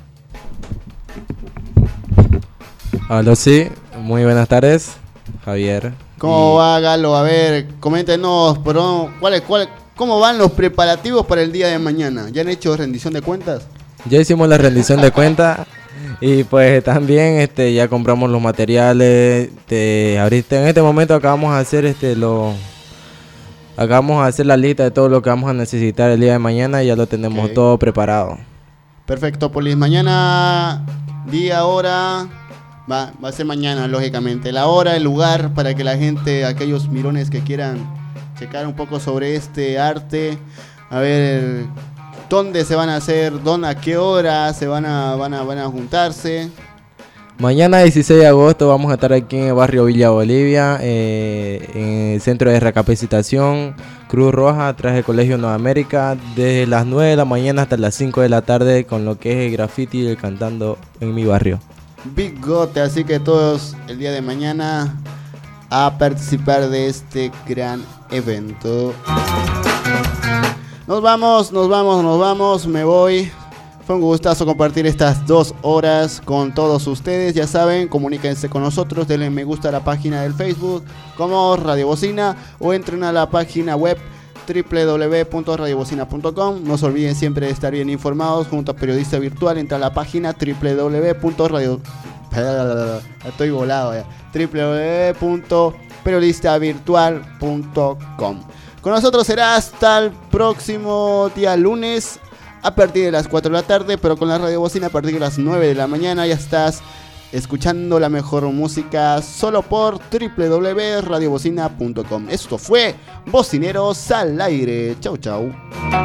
Hola, sí. Muy buenas tardes, Javier. ¿Cómo y... va, Galo? A ver, coméntenos, pero ¿cuál es, cuál, ¿cómo van los preparativos para el día de mañana? ¿Ya han hecho rendición de cuentas? Ya hicimos la rendición de cuentas y pues también este ya compramos los materiales. De, ahorita en este momento acabamos de hacer este lo acabamos de hacer la lista de todo lo que vamos a necesitar el día de mañana y ya lo tenemos okay. todo preparado. Perfecto, Polis. Mañana, día, hora, va, va a ser mañana, lógicamente. La hora, el lugar, para que la gente, aquellos mirones que quieran checar un poco sobre este arte, a ver dónde se van a hacer, dónde, a qué hora se van a, van a, van a juntarse. Mañana dieciséis de agosto vamos a estar aquí en el barrio Villa Bolivia, eh, en el centro de recapacitación Cruz Roja, atrás del Colegio Nueva América, desde las nueve de la mañana hasta las cinco de la tarde, con lo que es el graffiti y el Cantando en mi barrio. Big Gote, así que todos el día de mañana a participar de este gran evento. Nos vamos, nos vamos, nos vamos, me voy. Fue un gustazo compartir estas dos horas con todos ustedes. Ya saben, comuníquense con nosotros, denle me gusta a la página del Facebook como Radio Bocina o entren a la página web doble u doble u doble u punto radio bocina punto com. No se olviden siempre de estar bien informados junto a Periodista Virtual. Entra a la página doble u doble u doble u punto radio... Estoy volado ya. doble u doble u doble u punto periodista virtual punto com. Con nosotros será hasta el próximo día lunes a partir de las cuatro de la tarde, pero con la Radio Bocina a partir de las nueve de la mañana. Ya estás escuchando la mejor música solo por doble u doble u doble u punto radio bocina punto com. Esto fue Bocineros al Aire. Chau, chau.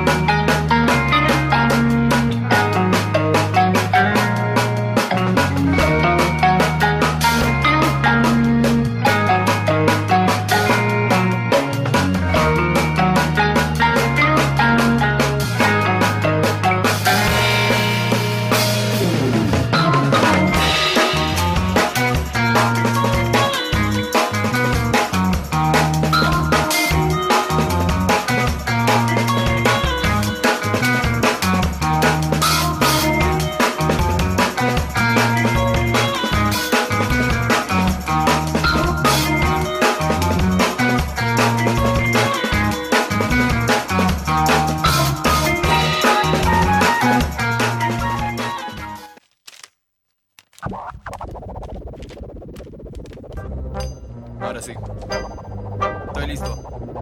Ahora sí. Estoy listo.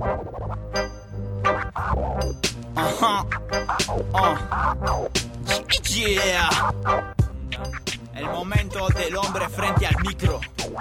Ajá. Oh. Yeah. El momento del hombre frente al micro.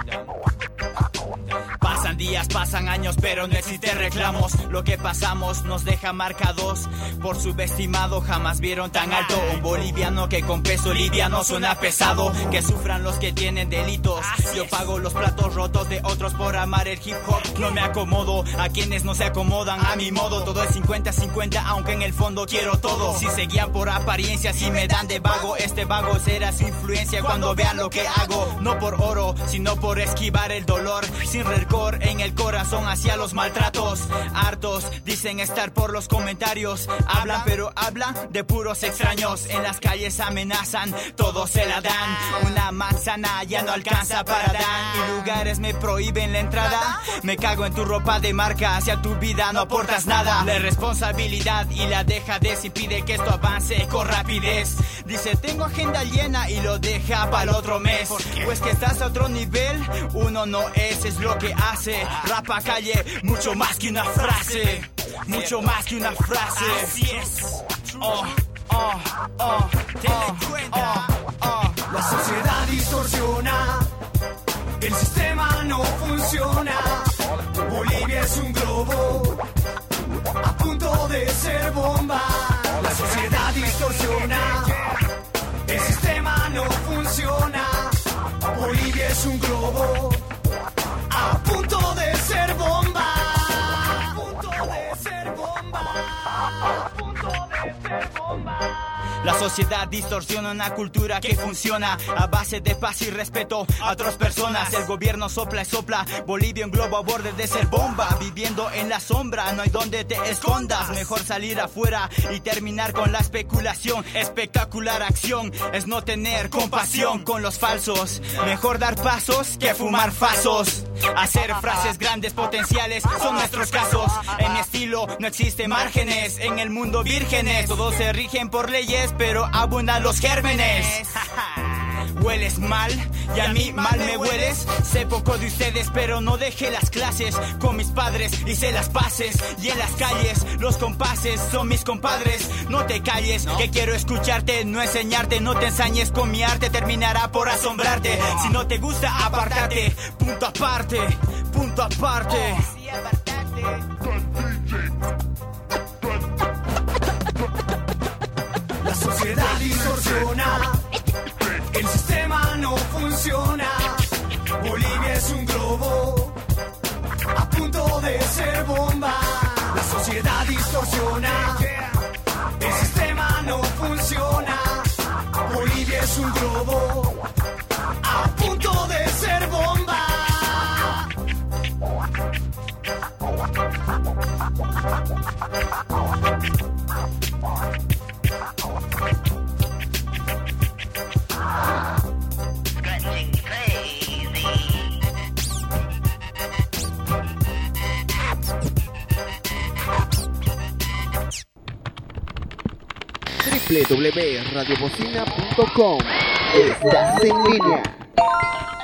Pasan días, pasan años, pero no existen reclamos. Lo que pasamos nos deja marcados por subestimado. Jamás vieron tan alto un boliviano que con peso liviano suena pesado. Que sufran los que tienen delitos. Yo pago los platos rotos de otros por amar el hip hop. No me acomodo a quienes no se acomodan a mi modo. Todo es cincuenta cincuenta, aunque en el fondo quiero todo. Si se guían por apariencia, si me dan de vago, este vago será su influencia cuando vean lo que hago. No por oro, sino por esquivar el dolor. Sin rencor en el corazón hacia los maltratos. Hartos dicen estar por los comentarios. Hablan pero hablan de puros extraños. En las calles amenazan, todos se la dan. Una manzana ya no alcanza para dar. Y lugares me prohíben la entrada. Me cago en tu ropa de marca, hacia tu vida no aportas nada. La responsabilidad y la dejadez impide que esto avance con rapidez. Dice tengo agenda llena y lo deja para el otro mes. Pues que estás a otro nivel, uno no es, es lo que hace. Rapa calle, mucho más que una frase. Mucho más que una frase. Así es. Oh, oh, oh, oh, oh. La sociedad distorsiona, el sistema no funciona. Bolivia es un globo a punto de ser bomba. La sociedad distorsiona, el sistema no funciona. Bolivia es un globo a punto de ser bomba. A punto de ser bomba. A punto de ser bomba. La sociedad distorsiona una cultura que funciona a base de paz y respeto a otras personas. El gobierno sopla y sopla, Bolivia un globo a borde de ser bomba. Viviendo en la sombra, no hay donde te escondas. Mejor salir afuera y terminar con la especulación. Espectacular acción es no tener compasión con los falsos. Mejor dar pasos que fumar fasos. Hacer frases grandes potenciales son nuestros casos. En mi estilo no existen márgenes, en el mundo vírgenes. Todos se rigen por leyes, pero abundan los gérmenes. Hueles mal y a mí mal me hueles. Sé poco de ustedes, pero no dejé las clases con mis padres, hice las paces. Y en las calles los compases son mis compadres. No te calles, que quiero escucharte, no enseñarte. No te ensañes con mi arte, terminará por asombrarte. Si no te gusta, apártate. Punto aparte, punto aparte. La sociedad distorsiona, el sistema no funciona. Bolivia es un globo a punto de ser bomba. La sociedad distorsiona, el sistema no funciona. Bolivia es un globo a punto de ser bomba. w w w punto radio bocina punto com. Estás en línea.